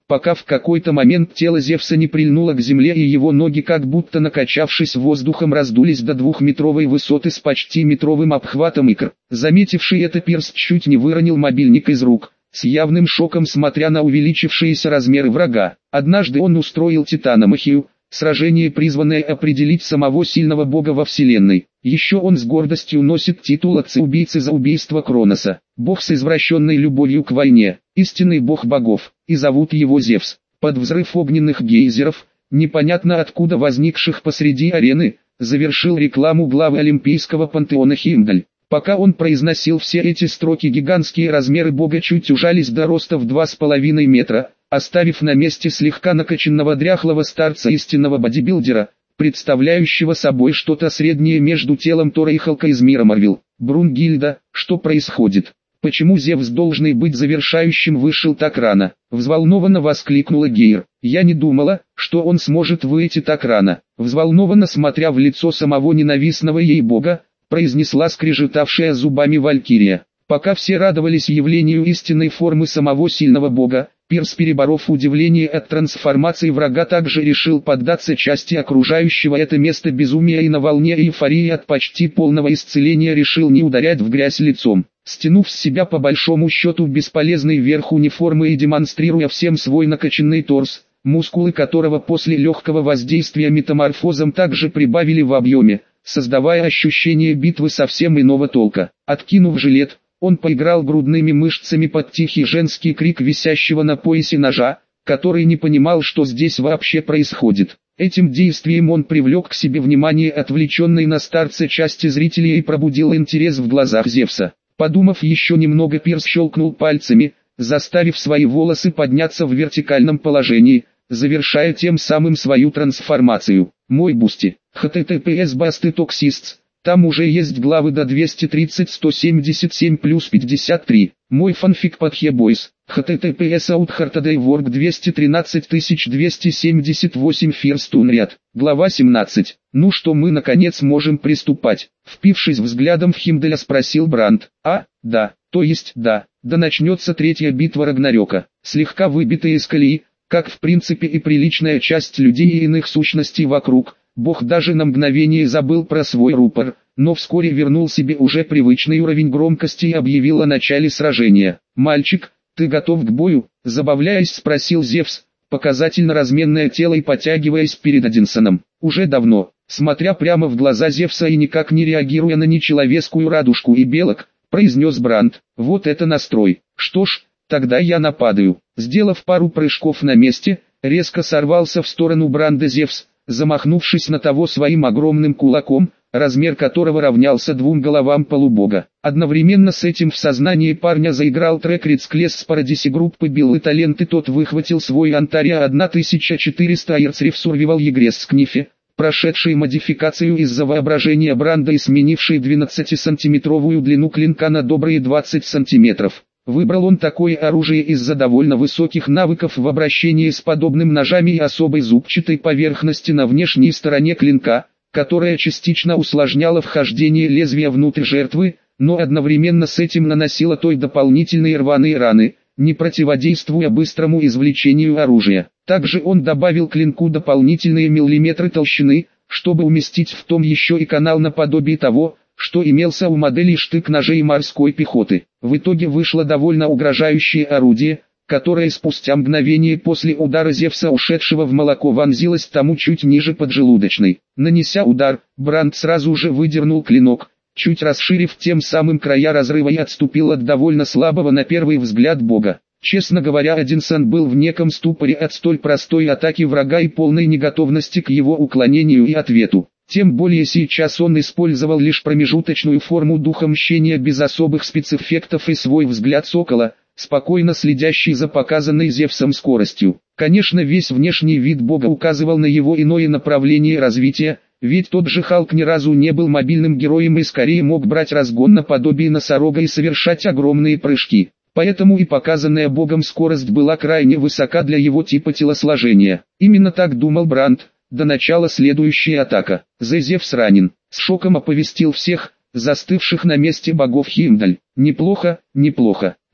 пока в какой-то момент тело Зевса не прильнуло к земле и его ноги, как будто накачавшись воздухом, раздулись до двухметровой высоты с почти метровым обхватом икр. Заметивший это Пирс чуть не выронил мобильник из рук, с явным шоком смотря на увеличившиеся размеры врага. Однажды он устроил титаномахию, сражение, призванное определить самого сильного бога во вселенной. Еще он с гордостью носит титул отца-убийцы за убийство Кроноса. Бог с извращенной любовью к войне, истинный бог богов, и зовут его Зевс. Под взрыв огненных гейзеров, непонятно откуда возникших посреди арены, завершил рекламу главы Олимпийского пантеона Хеймдаль. Пока он произносил все эти строки, гигантские размеры бога чуть ужались до роста в два с половиной метра, оставив на месте слегка накачанного дряхлого старца истинного бодибилдера, представляющего собой что-то среднее между телом Тора и Халка из мира Марвел. Брунгильда, что происходит? Почему Зевс, должный быть завершающим, вышел так рано? Взволнованно воскликнула Гейр. Я не думала, что он сможет выйти так рано. Взволнованно смотря в лицо самого ненавистного ей бога, произнесла скрежетавшая зубами Валькирия. Пока все радовались явлению истинной формы самого сильного бога, Пирс, переборов удивление от трансформации врага, также решил поддаться части окружающего это место безумия и на волне эйфории от почти полного исцеления решил не ударять в грязь лицом. Стянув с себя по большому счету бесполезный верх униформы и демонстрируя всем свой накачанный торс, мускулы которого после легкого воздействия метаморфозом также прибавили в объеме, создавая ощущение битвы совсем иного толка. Откинув жилет, он поиграл грудными мышцами под тихий женский крик висящего на поясе ножа, который не понимал, что здесь вообще происходит. Этим действием он привлек к себе внимание отвлеченной на старца части зрителей и пробудил интерес в глазах Зевса. Подумав еще немного, Пирс щелкнул пальцами, заставив свои волосы подняться в вертикальном положении, завершая тем самым свою трансформацию. Мой бусти. эйч ти ти пи эс Басты Токсистс. Там уже есть главы до двести тридцать сто семьдесят семь плюс пятьдесят три. Мой фанфик под Хебойс. эйч ти ти пи эс Outhhearted Work двести тринадцать тысяч двести семьдесят восемь Фирстун ряд. Глава семнадцать. Ну что, мы наконец можем приступать? Впившись взглядом в Хеймдаля, спросил Бранд. А, да, то есть да. Да начнется третья битва Рагнарёка. Слегка выбитая из колеи, как в принципе и приличная часть людей и иных сущностей вокруг, Бог даже на мгновение забыл про свой рупор, но вскоре вернул себе уже привычный уровень громкости и объявил о начале сражения. «Мальчик, ты готов к бою?» – забавляясь, спросил Зевс, показательно разменное тело и потягиваясь перед Одинсоном. «Уже давно», смотря прямо в глаза Зевса и никак не реагируя на нечеловецкую радужку и белок, произнес Бранд. «Вот это настрой. Что ж, тогда я нападаю». Сделав пару прыжков на месте, резко сорвался в сторону Бранда Зевс, замахнувшись на того своим огромным кулаком, размер которого равнялся двум головам полубога. Одновременно с этим в сознании парня заиграл трек Рицклес с пародиси группы Билл и Талент, и тот выхватил свой Антария тысяча четыреста Айрцриф Сурвивал Егрес Скнифи, прошедший модификацию из-за воображения Бранда и сменивший двенадцатисантиметровую длину клинка на добрые двадцать сантиметров. Выбрал он такое оружие из-за довольно высоких навыков в обращении с подобным ножами и особой зубчатой поверхности на внешней стороне клинка, которая частично усложняла вхождение лезвия внутрь жертвы, но одновременно с этим наносила той дополнительные рваные раны, не противодействуя быстрому извлечению оружия. Также он добавил клинку дополнительные миллиметры толщины, чтобы уместить в том еще и канал наподобие того, что имелся у моделей штык-ножей морской пехоты. В итоге вышло довольно угрожающее орудие, которое спустя мгновение после удара Зевса, ушедшего в молоко, вонзилось тому чуть ниже поджелудочной. Нанеся удар, Бранд сразу же выдернул клинок, чуть расширив тем самым края разрыва, и отступил от довольно слабого на первый взгляд бога. Честно говоря, Одинсон был в неком ступоре от столь простой атаки врага и полной неготовности к его уклонению и ответу. Тем более сейчас он использовал лишь промежуточную форму духа мщения без особых спецэффектов и свой взгляд сокола, спокойно следящий за показанной Зевсом скоростью. Конечно, весь внешний вид бога указывал на его иное направление развития, ведь тот же Халк ни разу не был мобильным героем и скорее мог брать разгон наподобие носорога и совершать огромные прыжки. Поэтому и показанная богом скорость была крайне высока для его типа телосложения. Именно так думал Бранд. До начала следующая атака. Зевс ранен. С шоком оповестил всех, застывших на месте богов Хеймдаль. Неплохо, неплохо.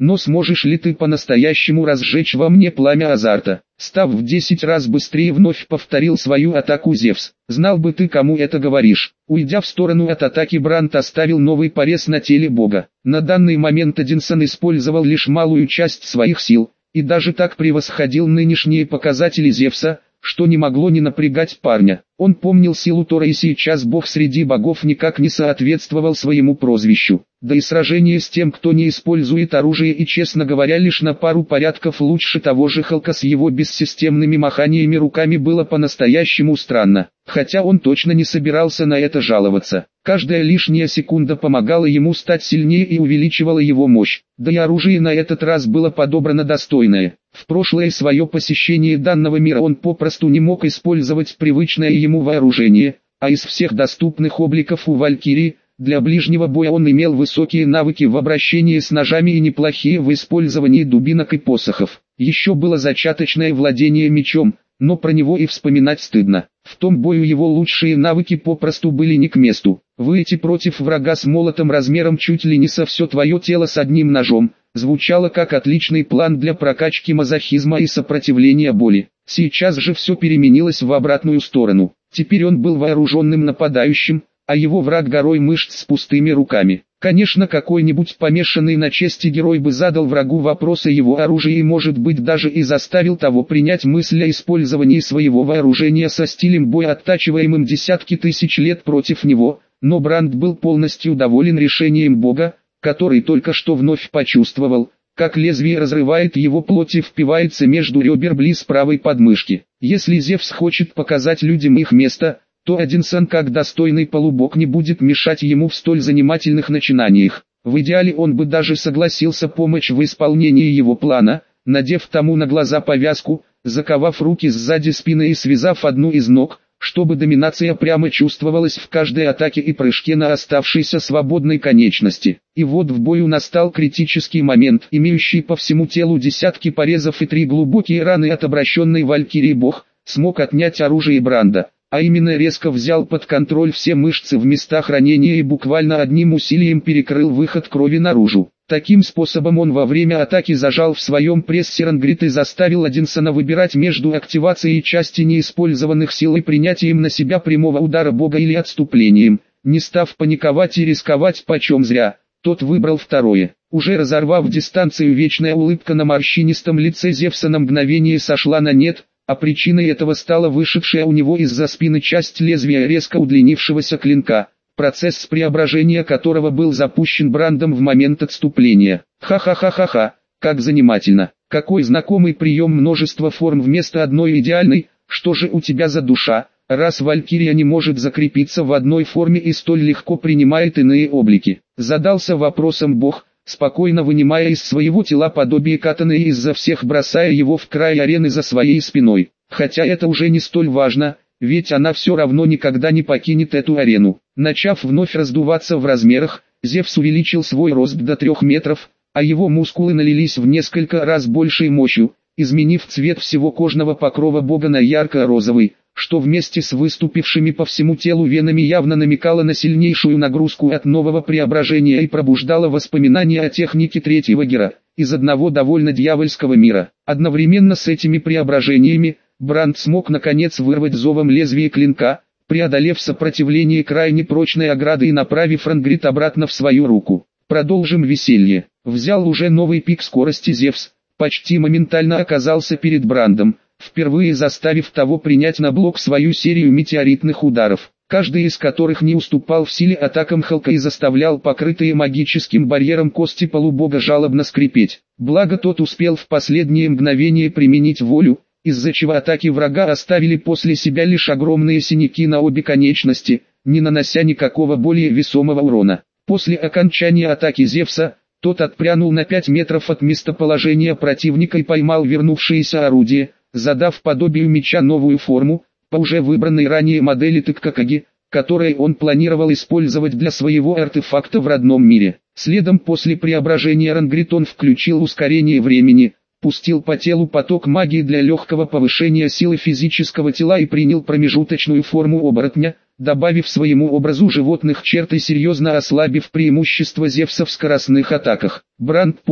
Но сможешь ли ты по-настоящему разжечь во мне пламя азарта? Став в десять раз быстрее, вновь повторил свою атаку Зевс. Знал бы ты, кому это говоришь. Уйдя в сторону от атаки, Бранд оставил новый порез на теле бога. На данный момент Одинсон использовал лишь малую часть своих сил, и даже так превосходил нынешние показатели Зевса, что не могло не напрягать парня. Он помнил силу Тора, и сейчас бог среди богов никак не соответствовал своему прозвищу. Да и сражение с тем, кто не использует оружие и, честно говоря, лишь на пару порядков лучше того же Халка с его бессистемными маханиями руками, было по-настоящему странно. Хотя он точно не собирался на это жаловаться. Каждая лишняя секунда помогала ему стать сильнее и увеличивала его мощь. Да и оружие на этот раз было подобрано достойное. В прошлое свое посещение данного мира он попросту не мог использовать привычное ему вооружение, а из всех доступных обликов у Валькирии, для ближнего боя он имел высокие навыки в обращении с ножами и неплохие в использовании дубинок и посохов. Еще было зачаточное владение мечом, но про него и вспоминать стыдно. В том бою его лучшие навыки попросту были не к месту. Выйти против врага с молотом размером чуть ли не со все твое тело с одним ножом, звучало как отличный план для прокачки мазохизма и сопротивления боли. Сейчас же все переменилось в обратную сторону. Теперь он был вооруженным нападающим, а его враг горой мышц с пустыми руками. Конечно, какой-нибудь помешанный на чести герой бы задал врагу вопрос о его оружии и, может быть, даже и заставил того принять мысль о использовании своего вооружения со стилем боя, оттачиваемым десятки тысяч лет против него, но Бранд был полностью доволен решением бога, который только что вновь почувствовал, как лезвие разрывает его плоть и впивается между ребер близ правой подмышки. Если Зевс хочет показать людям их место, то Одинсон как достойный полубог не будет мешать ему в столь занимательных начинаниях. В идеале он бы даже согласился помочь в исполнении его плана, надев тому на глаза повязку, заковав руки сзади спины и связав одну из ног, чтобы доминация прямо чувствовалась в каждой атаке и прыжке на оставшейся свободной конечности. И вот в бою настал критический момент. Имеющий по всему телу десятки порезов и три глубокие раны от обращенной Валькирии бог смог отнять оружие Бранда, а именно резко взял под контроль все мышцы в местах ранения и буквально одним усилием перекрыл выход крови наружу. Таким способом он во время атаки зажал в своем прессе Рангрид и заставил Одинсона выбирать между активацией части неиспользованных сил и принятием на себя прямого удара бога или отступлением. Не став паниковать и рисковать почем зря, тот выбрал второе. Уже разорвав дистанцию, вечная улыбка на морщинистом лице Зевса на мгновение сошла на нет, а причиной этого стала вышедшая у него из-за спины часть лезвия резко удлинившегося клинка, процесс преображения которого был запущен Брандом в момент отступления. Ха-ха-ха-ха-ха, как занимательно, какой знакомый прием, множество форм вместо одной идеальной. Что же у тебя за душа, раз Валькирия не может закрепиться в одной форме и столь легко принимает иные облики? Задался вопросом бог, спокойно вынимая из своего тела подобие катаны и изо всех бросая его в край арены за своей спиной. Хотя это уже не столь важно, ведь она все равно никогда не покинет эту арену. Начав вновь раздуваться в размерах, Зевс увеличил свой рост до трех метров, а его мускулы налились в несколько раз большей мощью, изменив цвет всего кожного покрова бога на ярко-розовый, что вместе с выступившими по всему телу венами явно намекало на сильнейшую нагрузку от нового преображения и пробуждало воспоминания о технике третьего гера, из одного довольно дьявольского мира. Одновременно с этими преображениями, Бранд смог наконец вырвать зовом лезвие клинка, преодолев сопротивление крайне прочной ограды и направив Рангрид обратно в свою руку. Продолжим веселье. Взял уже новый пик скорости Зевс, почти моментально оказался перед Брандом, впервые заставив того принять на блок свою серию метеоритных ударов, каждый из которых не уступал в силе атакам Халка и заставлял покрытые магическим барьером кости полубога жалобно скрипеть. Благо тот успел в последнее мгновение применить волю, из-за чего атаки врага оставили после себя лишь огромные синяки на обе конечности, не нанося никакого более весомого урона. После окончания атаки Зевса, тот отпрянул на пять метров от местоположения противника и поймал вернувшееся орудие, задав подобию меча новую форму, по уже выбранной ранее модели Тыккакаги, которую он планировал использовать для своего артефакта в родном мире. Следом после преображения Рангрид он включил ускорение времени, пустил по телу поток магии для легкого повышения силы физического тела и принял промежуточную форму оборотня, добавив своему образу животных черт и серьезно ослабив преимущество Зевса в скоростных атаках. Бранд понял,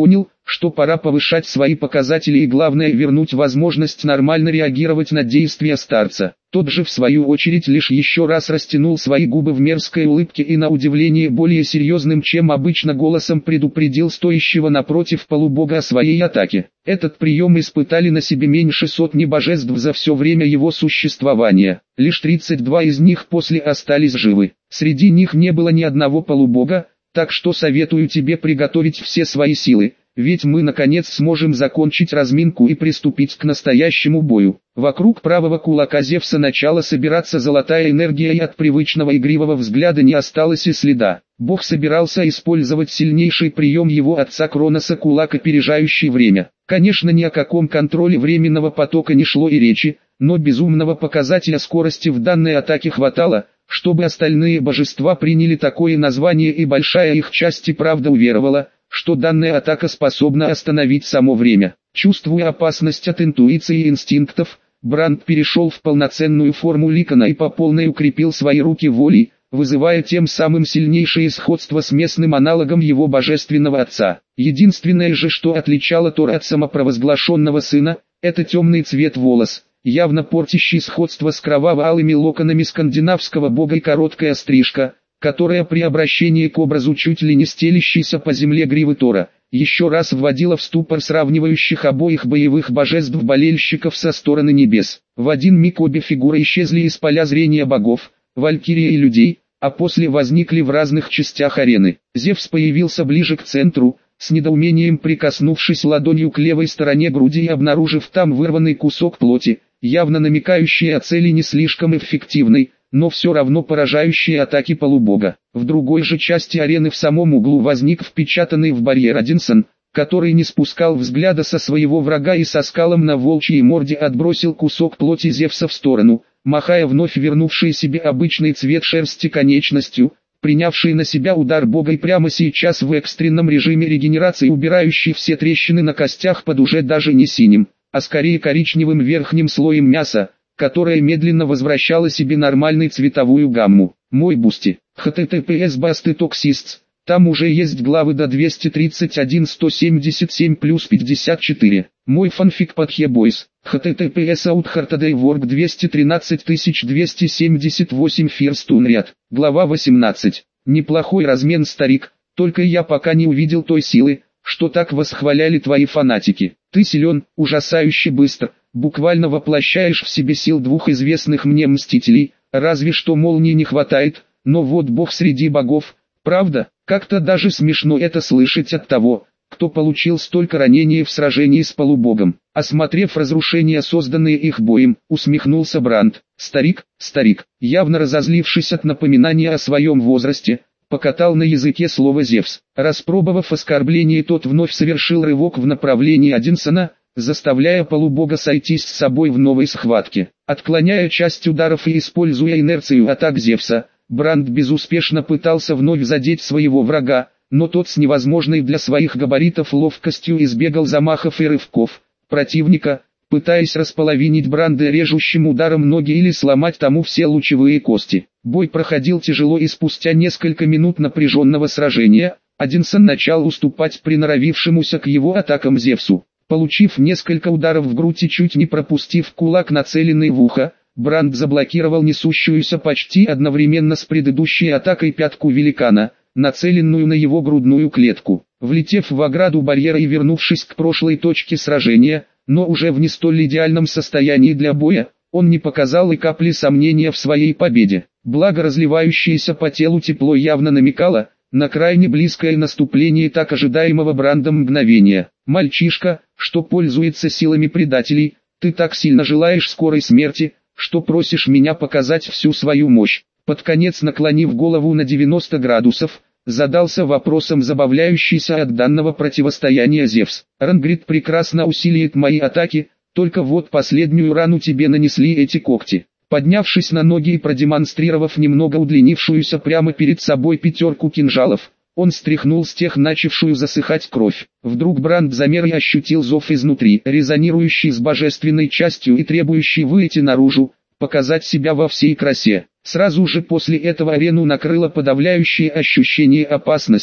что пора повышать свои показатели и главное вернуть возможность нормально реагировать на действия старца. Тот же в свою очередь лишь еще раз растянул свои губы в мерзкой улыбке и на удивление более серьезным, чем обычно, голосом предупредил стоящего напротив полубога о своей атаке. Этот прием испытали на себе меньше сотни божеств за все время его существования. Лишь тридцать два из них после остались живы. Среди них не было ни одного полубога, так что советую тебе приготовить все свои силы, ведь мы наконец сможем закончить разминку и приступить к настоящему бою. Вокруг правого кулака Зевса начала собираться золотая энергия, и от привычного игривого взгляда не осталось и следа. Бог собирался использовать сильнейший прием его отца Кроноса, кулак, опережающий время. Конечно, ни о каком контроле временного потока не шло и речи, но безумного показателя скорости в данной атаке хватало, чтобы остальные божества приняли такое название, и большая их часть и правда уверовала, что данная атака способна остановить само время. Чувствуя опасность от интуиции и инстинктов, Бранд перешел в полноценную форму Ликана и по полной укрепил свои руки волей, вызывая тем самым сильнейшее сходство с местным аналогом его божественного отца. Единственное же, что отличало Тора от самопровозглашенного сына, это темный цвет волос, явно портящий сходство с кроваво-алыми локонами скандинавского бога, и короткая стрижка, которая при обращении к образу чуть ли не стелящейся по земле гривы Тора, еще раз вводила в ступор сравнивающих обоих боевых божеств-болельщиков со стороны небес. В один миг обе фигуры исчезли из поля зрения богов, валькирии и людей, а после возникли в разных частях арены. Зевс появился ближе к центру, с недоумением прикоснувшись ладонью к левой стороне груди и обнаружив там вырванный кусок плоти, явно намекающий о цели не слишком эффективной, но все равно поражающие атаки полубога. В другой же части арены в самом углу возник впечатанный в барьер Одинсон, который не спускал взгляда со своего врага и со скалом на волчьей морде отбросил кусок плоти Зевса в сторону, махая вновь вернувший себе обычный цвет шерсти конечностью, принявший на себя удар бога и прямо сейчас в экстренном режиме регенерации убирающий все трещины на костях под уже даже не синим, а скорее коричневым верхним слоем мяса, которая медленно возвращала себе нормальную цветовую гамму. Мой бусти. эйч ти ти пи эс Басты Токсистс. Там уже есть главы до двести тридцать один сто семьдесят семь плюс пятьдесят четыре. Мой фанфик под Хебойс. эйч ти ти пи эс Outhhearted Work двести тринадцать тысяч двести семьдесят восемь First Unread. Глава восемнадцать. Неплохой размен, старик, только я пока не увидел той силы, что так восхваляли твои фанатики. Ты силен, ужасающе быстр, буквально воплощаешь в себе сил двух известных мне мстителей, разве что молнии не хватает, но вот бог среди богов, правда, как-то даже смешно это слышать от того, кто получил столько ранений в сражении с полубогом. Осмотрев разрушения, созданные их боем, усмехнулся Бранд. Старик, старик, явно разозлившись от напоминания о своем возрасте, покатал на языке слово Зевс. Распробовав оскорбление, тот вновь совершил рывок в направлении Одинсона, заставляя полубога сойтись с собой в новой схватке. Отклоняя часть ударов и используя инерцию атак Зевса, Бранд безуспешно пытался вновь задеть своего врага, но тот с невозможной для своих габаритов ловкостью избегал замахов и рывков противника, пытаясь располовинить Бранда режущим ударом ноги или сломать тому все лучевые кости. Бой проходил тяжело, и спустя несколько минут напряженного сражения, Одинсон начал уступать приноровившемуся к его атакам Зевсу. Получив несколько ударов в грудь и чуть не пропустив кулак, нацеленный в ухо, Бранд заблокировал несущуюся почти одновременно с предыдущей атакой пятку великана, нацеленную на его грудную клетку. Влетев в ограду барьера и вернувшись к прошлой точке сражения, но уже в не столь идеальном состоянии для боя, он не показал и капли сомнения в своей победе. Благо разливающееся по телу тепло явно намекало на крайне близкое наступление так ожидаемого Брандом мгновения. «Мальчишка, что пользуется силами предателей, ты так сильно желаешь скорой смерти, что просишь меня показать всю свою мощь». Под конец, наклонив голову на девяносто градусов, задался вопросом забавляющийся от данного противостояния Зевс. «Рангрид прекрасно усиливает мои атаки, только вот последнюю рану тебе нанесли эти когти». Поднявшись на ноги и продемонстрировав немного удлинившуюся прямо перед собой пятерку кинжалов, он стряхнул с тех начавшую засыхать кровь. Вдруг Бранд замер и ощутил зов изнутри, резонирующий с божественной частью и требующий выйти наружу, показать себя во всей красе. Сразу же после этого арену накрыло подавляющее ощущение опасности,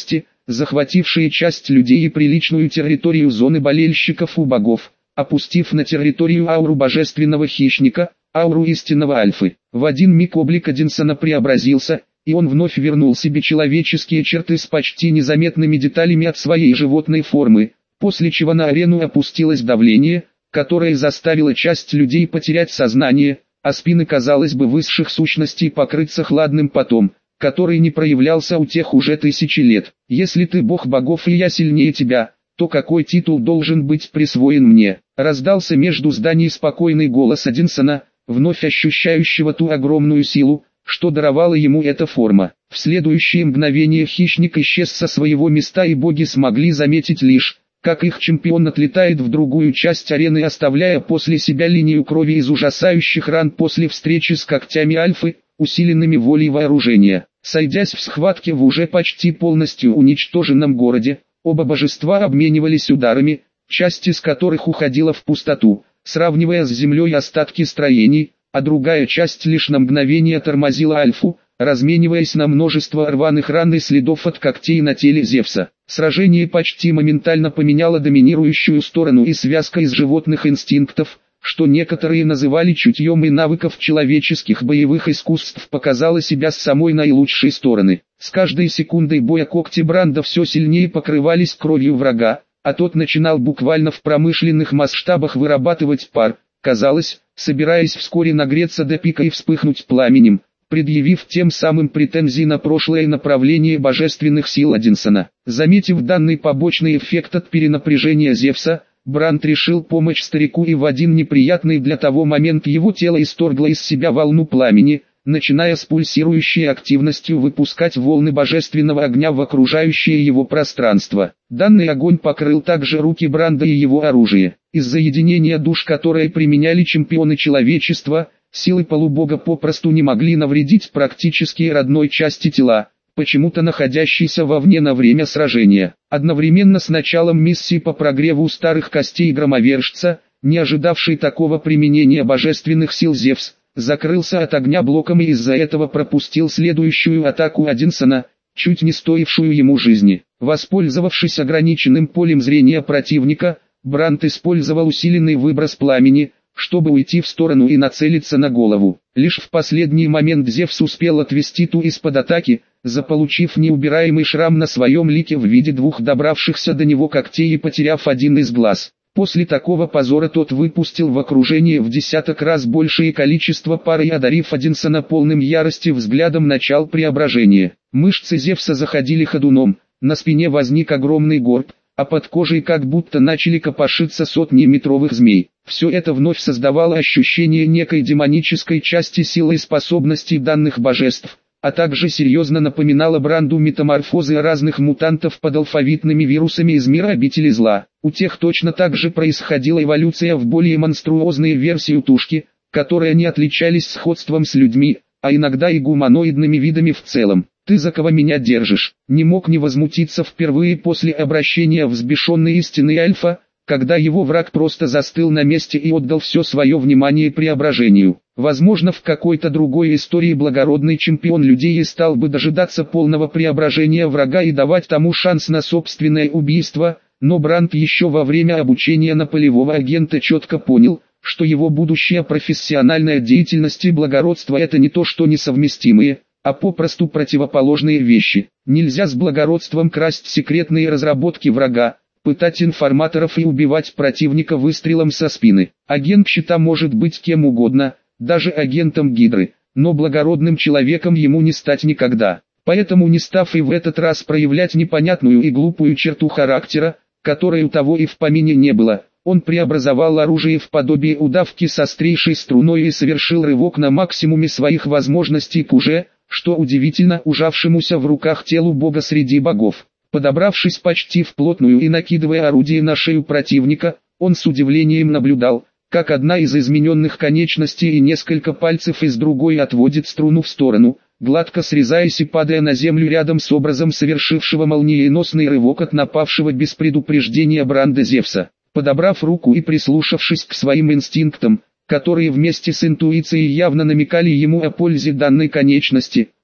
захватившие часть людей и приличную территорию зоны болельщиков у богов, опустив на территорию ауру божественного хищника, ауру истинного Альфы. В один миг облик Одинсона преобразился, и он вновь вернул себе человеческие черты с почти незаметными деталями от своей животной формы, после чего на арену опустилось давление, которое заставило часть людей потерять сознание, а спины, казалось бы, высших сущностей покрыться хладным потом, который не проявлялся у тех уже тысячи лет. «Если ты бог богов и я сильнее тебя, то какой титул должен быть присвоен мне?» Раздался между зданий спокойный голос Одинсона, вновь ощущающего ту огромную силу, что даровала ему эта форма. В следующее мгновение хищник исчез со своего места, и боги смогли заметить лишь, как их чемпион отлетает в другую часть арены, оставляя после себя линию крови из ужасающих ран после встречи с когтями Альфы, усиленными волей вооружения. Сойдясь в схватке в уже почти полностью уничтоженном городе, оба божества обменивались ударами, часть из которых уходила в пустоту, сравнивая с землей остатки строений, а другая часть лишь на мгновение тормозила Альфу, размениваясь на множество рваных ран и следов от когтей на теле Зевса. Сражение почти моментально поменяло доминирующую сторону, и связка из животных инстинктов, что некоторые называли чутьем, и навыков человеческих боевых искусств, показала себя с самой наилучшей стороны. С каждой секундой боя когти Бранда все сильнее покрывались кровью врага, а тот начинал буквально в промышленных масштабах вырабатывать пар, казалось, собираясь вскоре нагреться до пика и вспыхнуть пламенем, предъявив тем самым претензии на прошлое направление божественных сил Одинсона. Заметив данный побочный эффект от перенапряжения Зевса, Бранд решил помочь старику, и в один неприятный для того момент его тело исторгло из себя волну пламени, начиная с пульсирующей активностью выпускать волны божественного огня в окружающее его пространство. Данный огонь покрыл также руки Бранда и его оружие. Из-за единения душ, которые применяли чемпионы человечества, силы полубога попросту не могли навредить практически родной части тела, почему-то находящейся вовне на время сражения. Одновременно с началом миссии по прогреву старых костей громовержца, не ожидавший такого применения божественных сил Зевс, закрылся от огня блоком и из-за этого пропустил следующую атаку Одинсона, чуть не стоившую ему жизни. Воспользовавшись ограниченным полем зрения противника, Бранд использовал усиленный выброс пламени, чтобы уйти в сторону и нацелиться на голову. Лишь в последний момент Зевс успел отвести ту из-под атаки, заполучив неубираемый шрам на своем лике в виде двух добравшихся до него когтей и потеряв один из глаз. После такого позора тот выпустил в окружение в десяток раз большее количество пара и, одарив Одинсона полным ярости взглядом, начал преображение. Мышцы Зевса заходили ходуном, на спине возник огромный горб, а под кожей как будто начали копошиться сотни метровых змей. Все это вновь создавало ощущение некой демонической части силы и способностей данных божеств, а также серьезно напоминало Бранду метаморфозы разных мутантов под алфавитными вирусами из мира обители зла. У тех точно так же происходила эволюция в более монструозные версии тушки, которые не отличались сходством с людьми, а иногда и гуманоидными видами в целом. «Ты за кого меня держишь?» Не мог не возмутиться впервые после обращения взбешенный истинный Альфа, когда его враг просто застыл на месте и отдал все свое внимание преображению. Возможно, в какой-то другой истории благородный чемпион людей и стал бы дожидаться полного преображения врага и давать тому шанс на собственное убийство, но Бранд еще во время обучения на полевого агента четко понял, что его будущая профессиональная деятельность и благородство — это не то что несовместимые, а попросту противоположные вещи. Нельзя с благородством красть секретные разработки врага, пытать информаторов и убивать противника выстрелом со спины. Агент щита может быть кем угодно, даже агентом Гидры, но благородным человеком ему не стать никогда. Поэтому, не став и в этот раз проявлять непонятную и глупую черту характера, которой у того и в помине не было, он преобразовал оружие в подобие удавки с острейшей струной и совершил рывок на максимуме своих возможностей к уже, что удивительно, ужавшемуся в руках телу бога среди богов. Подобравшись почти вплотную и накидывая орудие на шею противника, он с удивлением наблюдал, как одна из измененных конечностей и несколько пальцев из другой отводит струну в сторону, гладко срезаясь и падая на землю рядом с образом совершившего молниеносный рывок от напавшего без предупреждения Бранда Зевса. Подобрав руку и прислушавшись к своим инстинктам, которые вместе с интуицией явно намекали ему о пользе данной конечности,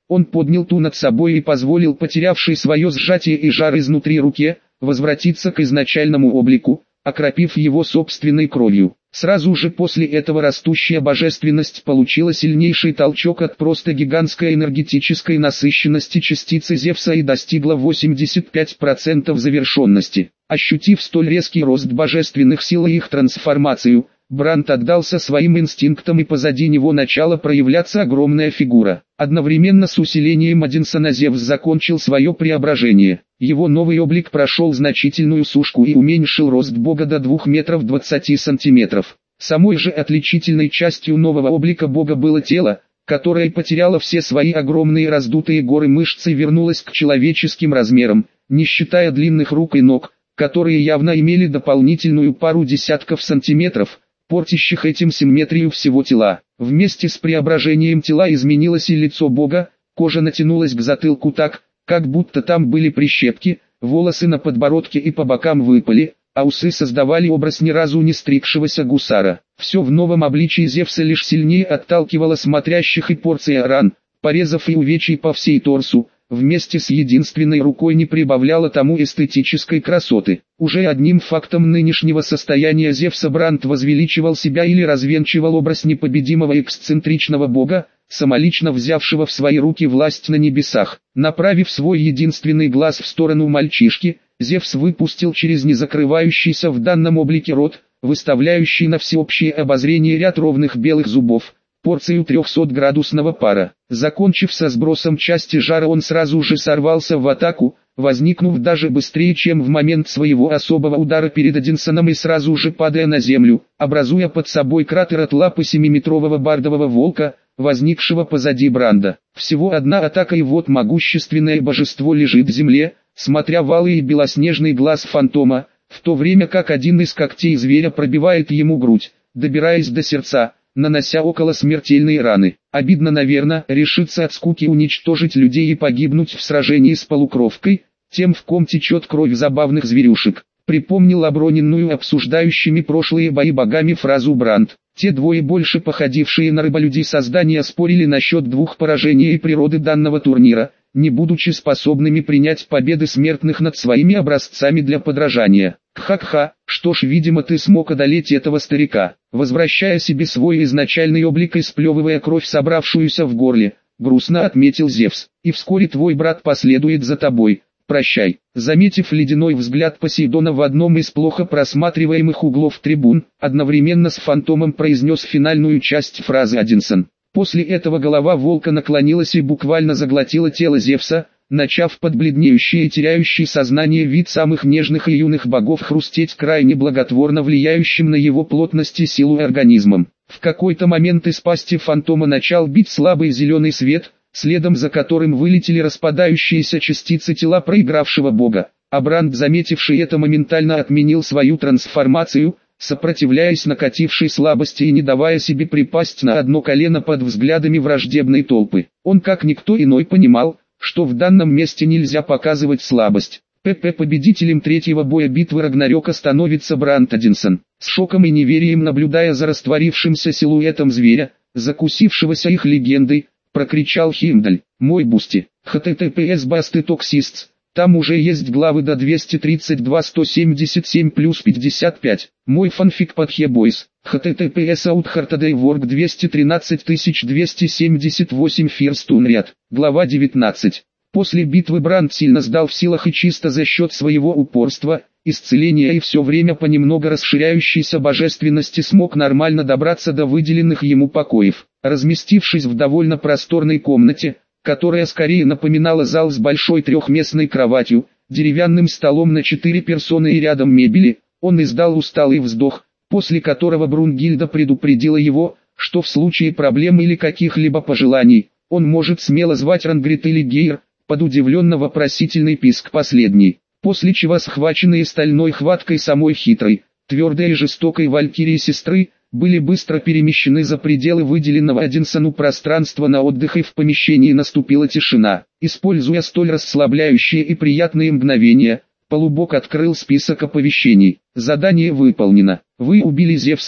Он поднял ту над собой и позволил потерявшей свое сжатие и жар изнутри руке возвратиться к изначальному облику, окропив его собственной кровью. Сразу же после этого растущая божественность получила сильнейший толчок от просто гигантской энергетической насыщенности частицы Зевса и достигла восемьдесят пять процентов завершенности. Ощутив столь резкий рост божественных сил и их трансформацию, Бранд отдался своим инстинктам, и позади него начала проявляться огромная фигура. Одновременно с усилением Одинсона Зевс закончил свое преображение. Его новый облик прошел значительную сушку и уменьшил рост бога до двух метров двадцати сантиметров. Самой же отличительной частью нового облика бога было тело, которое потеряло все свои огромные раздутые горы мышц и вернулось к человеческим размерам, не считая длинных рук и ног, которые явно имели дополнительную пару десятков сантиметров, портящих этим симметрию всего тела. Вместе с преображением тела изменилось и лицо бога, кожа натянулась к затылку так, как будто там были прищепки, волосы на подбородке и по бокам выпали, а усы создавали образ ни разу не стригшегося гусара. Все в новом обличии Зевса лишь сильнее отталкивало смотрящих, и порция ран, порезов и увечий по всей торсу, вместе с единственной рукой не прибавляла тому эстетической красоты. Уже одним фактом нынешнего состояния Зевса Бранд возвеличивал себя или развенчивал образ непобедимого эксцентричного бога, самолично взявшего в свои руки власть на небесах. Направив свой единственный глаз в сторону мальчишки, Зевс выпустил через незакрывающийся в данном облике рот, выставляющий на всеобщее обозрение ряд ровных белых зубов, порцию трехсотградусного пара. Закончив со сбросом части жара, он сразу же сорвался в атаку, возникнув даже быстрее, чем в момент своего особого удара перед Одинсоном, и сразу же падая на землю, образуя под собой кратер от лапы семиметрового бардового волка, возникшего позади Бранда. Всего одна атака, и вот могущественное божество лежит в земле, смотря в алый и белоснежный глаз фантома, в то время как один из когтей зверя пробивает ему грудь, добираясь до сердца, нанося около смертельные раны. Обидно, наверное, решиться от скуки уничтожить людей и погибнуть в сражении с полукровкой, тем в ком течет кровь забавных зверюшек. Припомнил оброненную обсуждающими прошлые бои богами фразу Бранд. Те двое, больше походившие на рыболюдей создания, спорили насчет двух поражений и природы данного турнира, не будучи способными принять победы смертных над своими образцами для подражания. Кха-кха, что ж, видимо, ты смог одолеть этого старика. Возвращая себе свой изначальный облик и сплевывая кровь, собравшуюся в горле, грустно отметил Зевс. И вскоре твой брат последует за тобой. Прощай. Заметив ледяной взгляд Посейдона в одном из плохо просматриваемых углов трибун, одновременно с фантомом произнес финальную часть фразы Одинсон. После этого голова волка наклонилась и буквально заглотила тело Зевса, начав под бледнеющий и теряющий сознание вид самых нежных и юных богов хрустеть крайне благотворно влияющим на его плотность и силу организмом. В какой-то момент из пасти фантома начал бить слабый зеленый свет, следом за которым вылетели распадающиеся частицы тела проигравшего бога. А Бранд, заметивший это, моментально отменил свою трансформацию, сопротивляясь накатившей слабости и не давая себе припасть на одно колено под взглядами враждебной толпы. Он, как никто иной, понимал, что в данном месте нельзя показывать слабость. ПП победителем третьего боя битвы Рагнарёка становится Бранд Одинсон. С шоком и неверием наблюдая за растворившимся силуэтом зверя, закусившегося их легендой, прокричал Химдаль: «Мой Бусти, https басты токсистс». Там уже есть главы до двести тридцать два сто семьдесят семь плюс пятьдесят пять. Мой фанфик под Хебойс. https outhardtodaywork двести тринадцать тысяч двести семьдесят восемь First Unread. Глава девятнадцать. После битвы Бранд сильно сдал в силах и чисто за счет своего упорства, исцеления и все время понемногу расширяющейся божественности смог нормально добраться до выделенных ему покоев. Разместившись в довольно просторной комнате, которая скорее напоминала зал с большой трехместной кроватью, деревянным столом на четыре персоны и рядом мебели, он издал усталый вздох, после которого Брунгильда предупредила его, что в случае проблем или каких-либо пожеланий, он может смело звать Рангрид или Гейр, под удивленно-вопросительный писк последний. После чего, схваченные стальной хваткой самой хитрой, твердой и жестокой валькирии сестры, были быстро перемещены за пределы выделенного Одинсону пространства на отдых, и в помещении наступила тишина. Используя столь расслабляющие и приятные мгновения, полубог открыл список оповещений. Задание выполнено. Вы убили Зевса,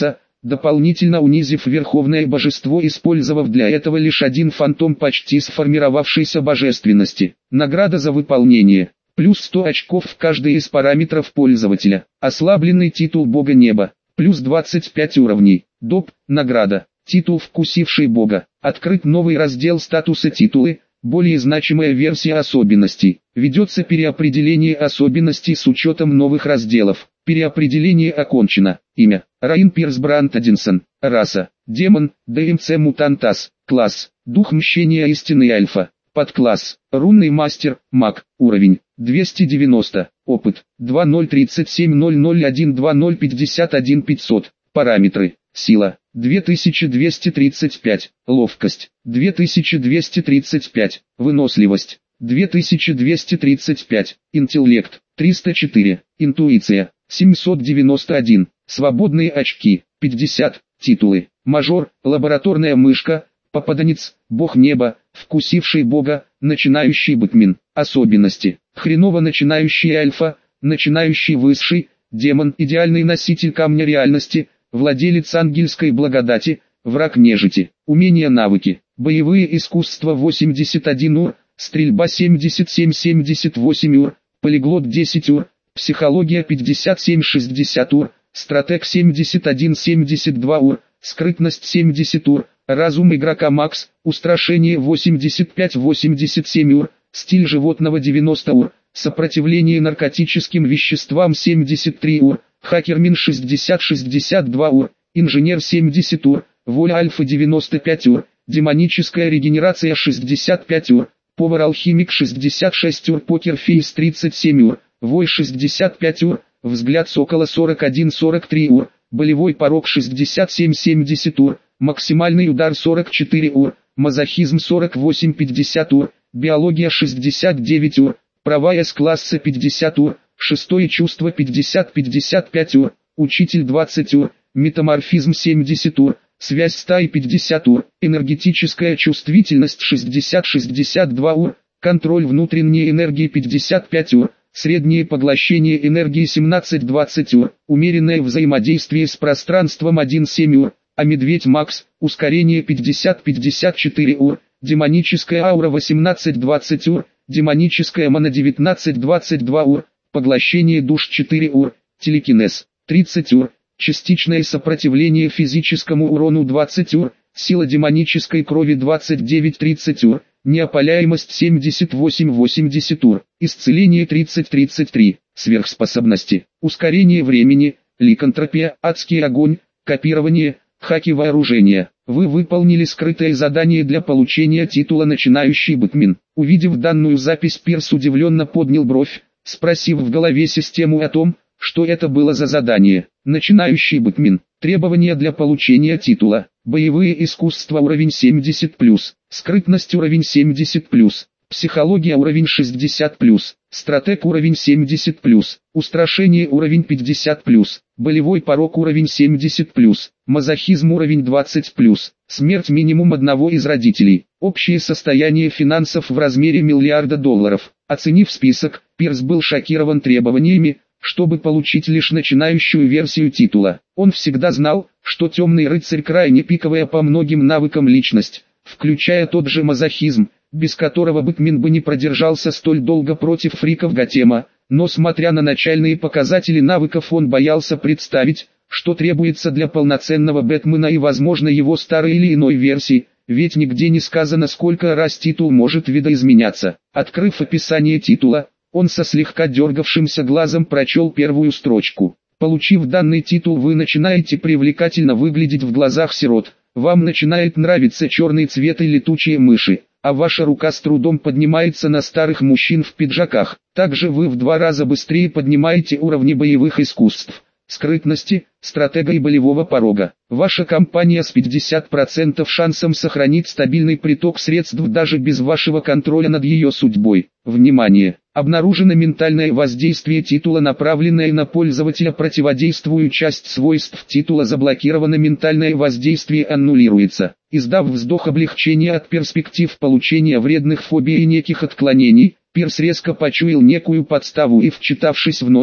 дополнительно унизив верховное божество, использовав для этого лишь один фантом почти сформировавшейся божественности. Награда за выполнение. Плюс сто очков в каждый из параметров пользователя. Ослабленный титул Бога Неба. Плюс двадцать пять уровней. Доп. Награда. Титул Вкусивший Бога. Открыт новый раздел статуса титулы. Более значимая версия особенностей. Ведется переопределение особенностей с учетом новых разделов. Переопределение окончено. Имя. Райан Пирс Брандт Эдинсон. Раса. Демон. ДМЦ Мутантас. Класс. Дух Мщения Истинный Альфа. Подкласс. Рунный мастер. Маг. Уровень. двести девяносто. Опыт. два ноль тридцать семь ноль ноль один два ноль пятьдесят один пятьсот. Параметры. Сила. две тысячи двести тридцать пять. Ловкость. две тысячи двести тридцать пять. Выносливость. две тысячи двести тридцать пять. Интеллект. триста четыре. Интуиция. семьсот девяносто один. Свободные очки. пятьдесят. Титулы. Мажор. Лабораторная мышка. Попаданец. Бог неба. Вкусивший Бога. Начинающий Бэтмен. Особенности. Хреново начинающий Альфа. Начинающий Высший. Демон. Идеальный носитель камня реальности. Владелец ангельской благодати. Враг нежити. Умения, навыки. Боевые искусства восемьдесят один ур. Стрельба семьдесят семь семьдесят восемь ур. Полиглот десять ур. Психология пятьдесят семь шестьдесят ур. Стратег семьдесят один семьдесят два ур. Скрытность семьдесят ур. Разум игрока Макс. Устрашение восемьдесят пять восемьдесят семь ур. Стиль животного девяносто ур. Сопротивление наркотическим веществам семьдесят три ур. Хакермин шестьдесят шестьдесят два ур. Инженер семьдесят ур. Воля Альфа девяносто пять ур. Демоническая регенерация шестьдесят пять ур. Повар-алхимик шестьдесят шесть ур. Покерфейс тридцать семь ур. Вой шестьдесят пять ур. Взгляд сокола сорок один сорок три ур. Болевой порог шестьдесят семь семьдесят ур. Максимальный удар сорок четыре ур. Мазохизм сорок восемь пятьдесят ур. Биология шестьдесят девять ур. Права С-класса пятьдесят ур. Шестое чувство пятьдесят пятьдесят пять ур. Учитель двадцать ур. Метаморфизм семьдесят ур. Связь стаи пятьдесят ур. Энергетическая чувствительность шестьдесят шестьдесят два ур. Контроль внутренней энергии пятьдесят пять ур. Среднее поглощение энергии семнадцать двадцать ур. Умеренное взаимодействие с пространством один семь ур. А медведь Макс. Ускорение пятьдесят пятьдесят четыре ур. Демоническая аура восемнадцать двадцать ур. Демоническая мана девятнадцать двадцать два ур. Поглощение душ четыре ур. Телекинез тридцать ур. Частичное сопротивление физическому урону двадцать ур. Сила демонической крови двадцать девять тридцать ур. Неопаляемость семьдесят восемь восемьдесят ур. Исцеление тридцать тридцать три. Сверхспособности. Ускорение времени. Ликантропия. Адский огонь. Копирование. Хаки вооружения. Вы выполнили скрытое задание для получения титула «Начинающий Бэтмен». Увидев данную запись, Пирс удивленно поднял бровь, спросив в голове систему о том, что это было за задание. Начинающий Бэтмен. Требования для получения титула. Боевые искусства уровень семьдесят плюс. Скрытность уровень семьдесят плюс. Психология уровень шестьдесят плюс. Стратег уровень семьдесят плюс. Устрашение уровень пятьдесят плюс. Болевой порог уровень семьдесят плюс. Мазохизм уровень двадцать плюс. Смерть минимум одного из родителей. Общее состояние финансов в размере миллиарда долларов. Оценив список, Пирс был шокирован требованиями, чтобы получить лишь начинающую версию титула. Он всегда знал, что Темный Рыцарь крайне пиковая по многим навыкам личность, включая тот же мазохизм, без которого Бэтмен бы не продержался столь долго против фриков Готэма, но смотря на начальные показатели навыков, он боялся представить, что требуется для полноценного Бэтмена и возможно его старой или иной версии, ведь нигде не сказано, сколько раз титул может видоизменяться. Открыв описание титула, он со слегка дергавшимся глазом прочел первую строчку. Получив данный титул, вы начинаете привлекательно выглядеть в глазах сирот, вам начинает нравиться черный цвет и летучие мыши, а ваша рука с трудом поднимается на старых мужчин в пиджаках. Также вы в два раза быстрее поднимаете уровни боевых искусств, скрытности, стратега и болевого порога. Ваша компания с пятьдесят процентов шансом сохранить стабильный приток средств даже без вашего контроля над ее судьбой. Внимание! Обнаружено ментальное воздействие титула, направленное на пользователя. Противодействую часть свойств титула заблокировано, ментальное воздействие аннулируется. Издав вздох облегчения от перспектив получения вредных фобий и неких отклонений, Пирс резко почуял некую подставу и, вчитавшись вновь,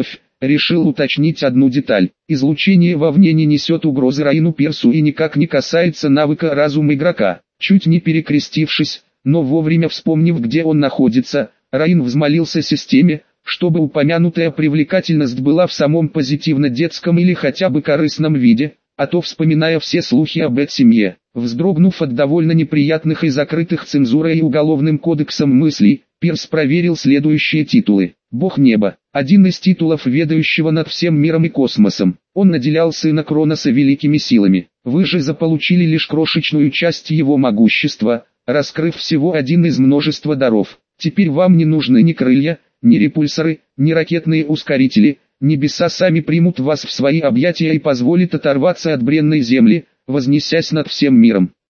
решил уточнить одну деталь. Излучение вовне не несет угрозы Раину Персу и никак не касается навыка разума игрока. Чуть не перекрестившись, но вовремя вспомнив, где он находится, Раин взмолился системе, чтобы упомянутая привлекательность была в самом позитивно-детском или хотя бы корыстном виде, а то, вспоминая все слухи об этой семье, вздрогнув от довольно неприятных и закрытых цензурой и уголовным кодексом мыслей, Пирс проверил следующие титулы. Бог неба, один из титулов ведающего над всем миром и космосом. Он наделял сына Кроноса великими силами. Вы же заполучили лишь крошечную часть его могущества, раскрыв всего один из множества даров. Теперь вам не нужны ни крылья, ни репульсоры, ни ракетные ускорители. Небеса сами примут вас в свои объятия и позволят оторваться от бренной земли, вознесясь над всем миром.